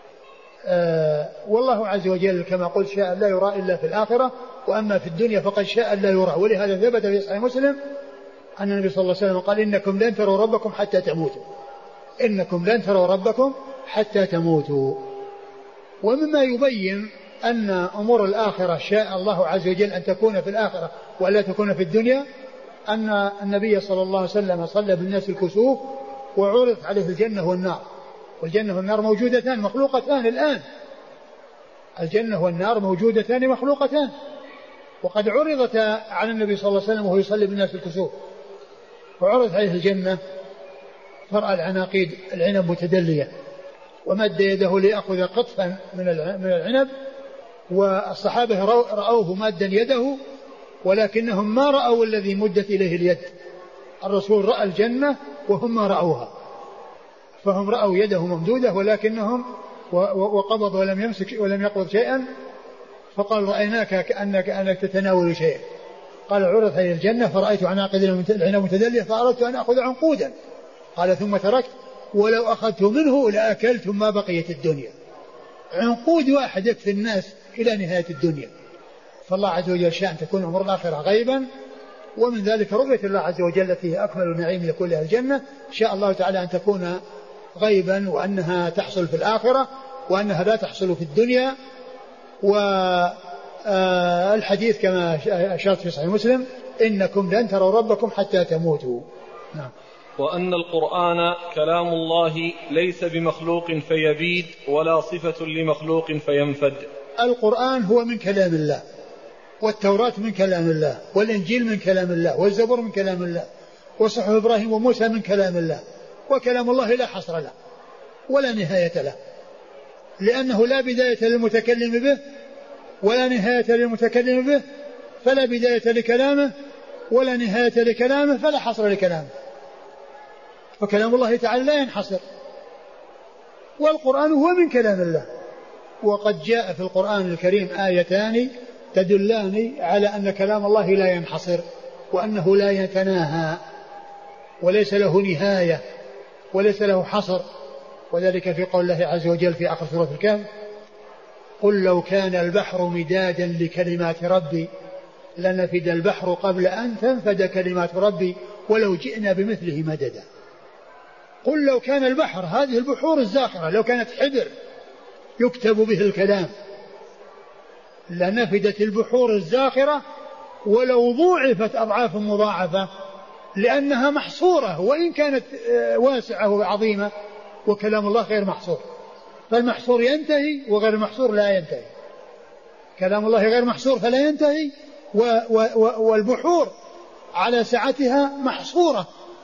والله عز وجل كما قلت شاء لا يرى إلا في الآخرة، وأما في الدنيا فقد شاء لا يرى. ولهذا ثبت في صحيح مسلم أن النبي صلى الله عليه وسلم قال إنكم لن تروا ربكم حتى تموتوا، إنكم لن تروا ربكم حتى تموتوا. ومما يبين أن أمور الآخرة شاء الله عز وجل أن تكون في الآخرة ولا تكون في الدنيا، أن النبي صلى الله عليه وسلم صلى بالناس الكسوف وعرض عليه الجنة والنار، والجنة والنار موجودتان مخلوقتان الآن، الجنة والنار موجودتان مخلوقتان، وقد عرضتا على النبي صلى الله عليه وسلم وهو يصلي بالناس الكسوف، وعرض عليه الجنة فرأى العناقيد العنب متدلية، ومد يده ليأخذ قطفا من العنب، والصحابة رأوه مادا يده ولكنهم ما رأوا الذي مدت إليه اليد. الرسول رأى الجنة وهم ما رأوها، فهم رأوا يده ممدودة ولكنهم وقبض ولم يمسك ولم يقبض شيئا، فقال رأيناك كأنك تتناول شيئا. قال عرضت علي الجنة فرأيت عناقد العنب متدلية فأردت أن أخذ عنقودا. قال ثم تركت ولو أخذت منه لأكلت ما بقيت الدنيا. عنقود واحد يكفي الناس إلى نهاية الدنيا. فالله عز وجل شاء أن تكون أمور الآخرة غيبا، ومن ذلك رؤية الله عز وجل فيه أكمل نعيم لكل أهل الجنة. شاء الله تعالى أن تكون غيبا وأنها تحصل في الآخرة وأنها لا تحصل في الدنيا. والحديث كما أشرت في صحيح مسلم إنكم لن تروا ربكم حتى تموتوا. نعم. وأن القرآن كلام الله ليس بمخلوق فيبيد ولا صفة لمخلوق فينفد. القرآن هو من كلام الله، والتوراة من كلام الله، والإنجيل من كلام الله، والزبور من كلام الله، وصحف إبراهيم وموسى من كلام الله. وكلام الله لا حصر له ولا نهاية له، لأنه لا بداية للمتكلم به ولا نهاية للمتكلم به، فلا بداية لكلامه ولا نهاية لكلامه، فلا حصر لكلامه. فكلام الله تعالى لا ينحصر، والقرآن هو من كلام الله. وقد جاء في القرآن الكريم آيتان تدلان على أن كلام الله لا ينحصر وأنه لا يتناهى وليس له نهاية وليس له حصر، وذلك في قول الله عز وجل في آخر سورة الكهف قل لو كان البحر مدادا لكلمات ربي لنفد البحر قبل أن تنفد كلمات ربي ولو جئنا بمثله مددا. قل لو كان البحر، هذه البحور الزاخرة، لو كانت حبر يكتب به الكلام لنفدت البحور الزاخرة ولو ضوعفت أضعاف مضاعفة، لأنها محصورة وإن كانت واسعة وعظيمة، وكلام الله غير محصور. فالمحصور ينتهي وغير المحصور لا ينتهي. كلام الله غير محصور فلا ينتهي، والبحور على سعتها محصورة،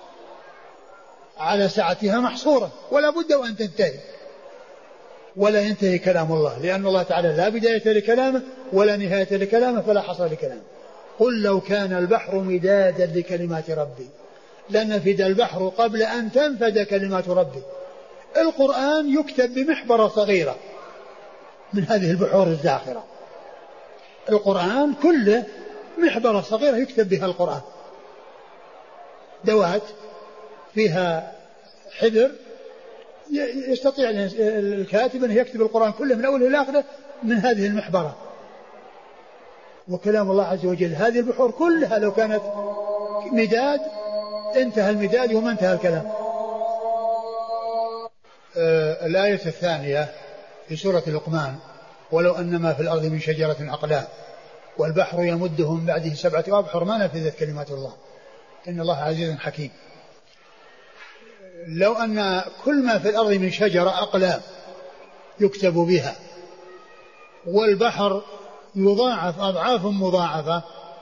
على سعتها محصورة ولا بد وأن تنتهي، ولا ينتهي كلام الله، لأن الله تعالى لا بداية لكلامه ولا نهاية لكلامه فلا حصر لكلامه. قل لو كان البحر مدادا لكلمات ربي لنفد البحر قبل أن تنفد كلمات ربي. القرآن يكتب بمحبرة صغيرة من هذه البحور الزاخرة. القرآن كله محبرة صغيرة يكتب بها القرآن، دوات فيها حبر يستطيع الكاتب أن يكتب القرآن كله من أوله إلى آخره من هذه المحبرة. وكلام الله عز وجل هذه البحور كلها لو كانت مداد انتهى المداد وما انتهى الكلام. الآية الثانية في سورة لقمان ولو أن ما في الأرض من شجرة أقلام والبحر يمده من بعده 7 أبحر ما نفذت كلمات الله إن الله عزيز حكيم. لو أن كل ما في الأرض من شجرة أقلام يكتب بها والبحر يضاعف أضعاف مضاعفة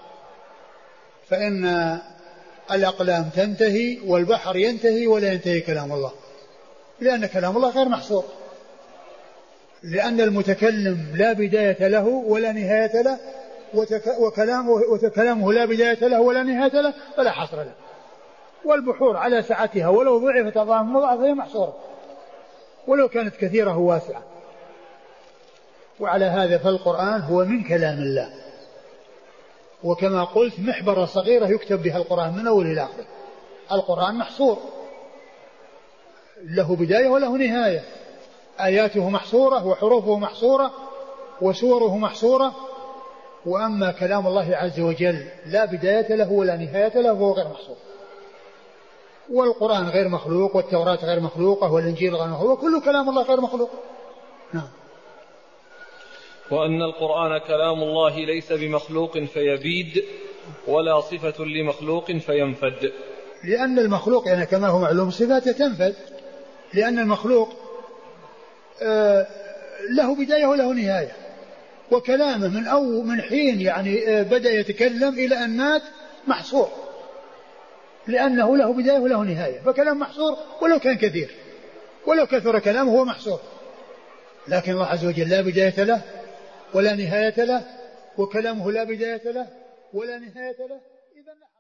فإن الأقلام تنتهي والبحر ينتهي ولا ينتهي كلام الله، لأن كلام الله غير محصور، لأن المتكلم لا بداية له ولا نهاية له، وكلامه لا بداية له ولا نهاية له فلا حصر له. والبحور على سعتها ولو ضعفت أضعاف مضاعفة هي محصورة ولو كانت كثيرة واسعة. وعلى هذا فالقرآن هو من كلام الله، وكما قلت محبرة صغيرة يكتب بها القرآن من أول إلى آخر. القرآن محصور له بداية وله نهاية، آياته محصورة وحروفه محصورة وسوره محصورة. وأما كلام الله عز وجل لا بداية له ولا نهاية له وهو غير محصور. والقرآن غير مخلوق والتوراة غير مخلوقة والإنجيل غير مخلوق وكل كلام الله غير مخلوق. نعم. وأن القرآن كلام الله ليس بمخلوق فيبيد ولا صفة لمخلوق فينفد. لأن المخلوق يعني كما هو معلوم صفاته تنفد، لأن المخلوق له بداية وله نهاية، وكلامه من حين يعني بدأ يتكلم إلى أن مات محصور، لأنه له بداية وله نهاية. فكلام محصور ولو كان كثير، ولو كثر كلامه هو محصور. لكن الله عز وجل لا بداية له ولا نهاية له، وكلامه لا بداية له ولا نهاية له. إذن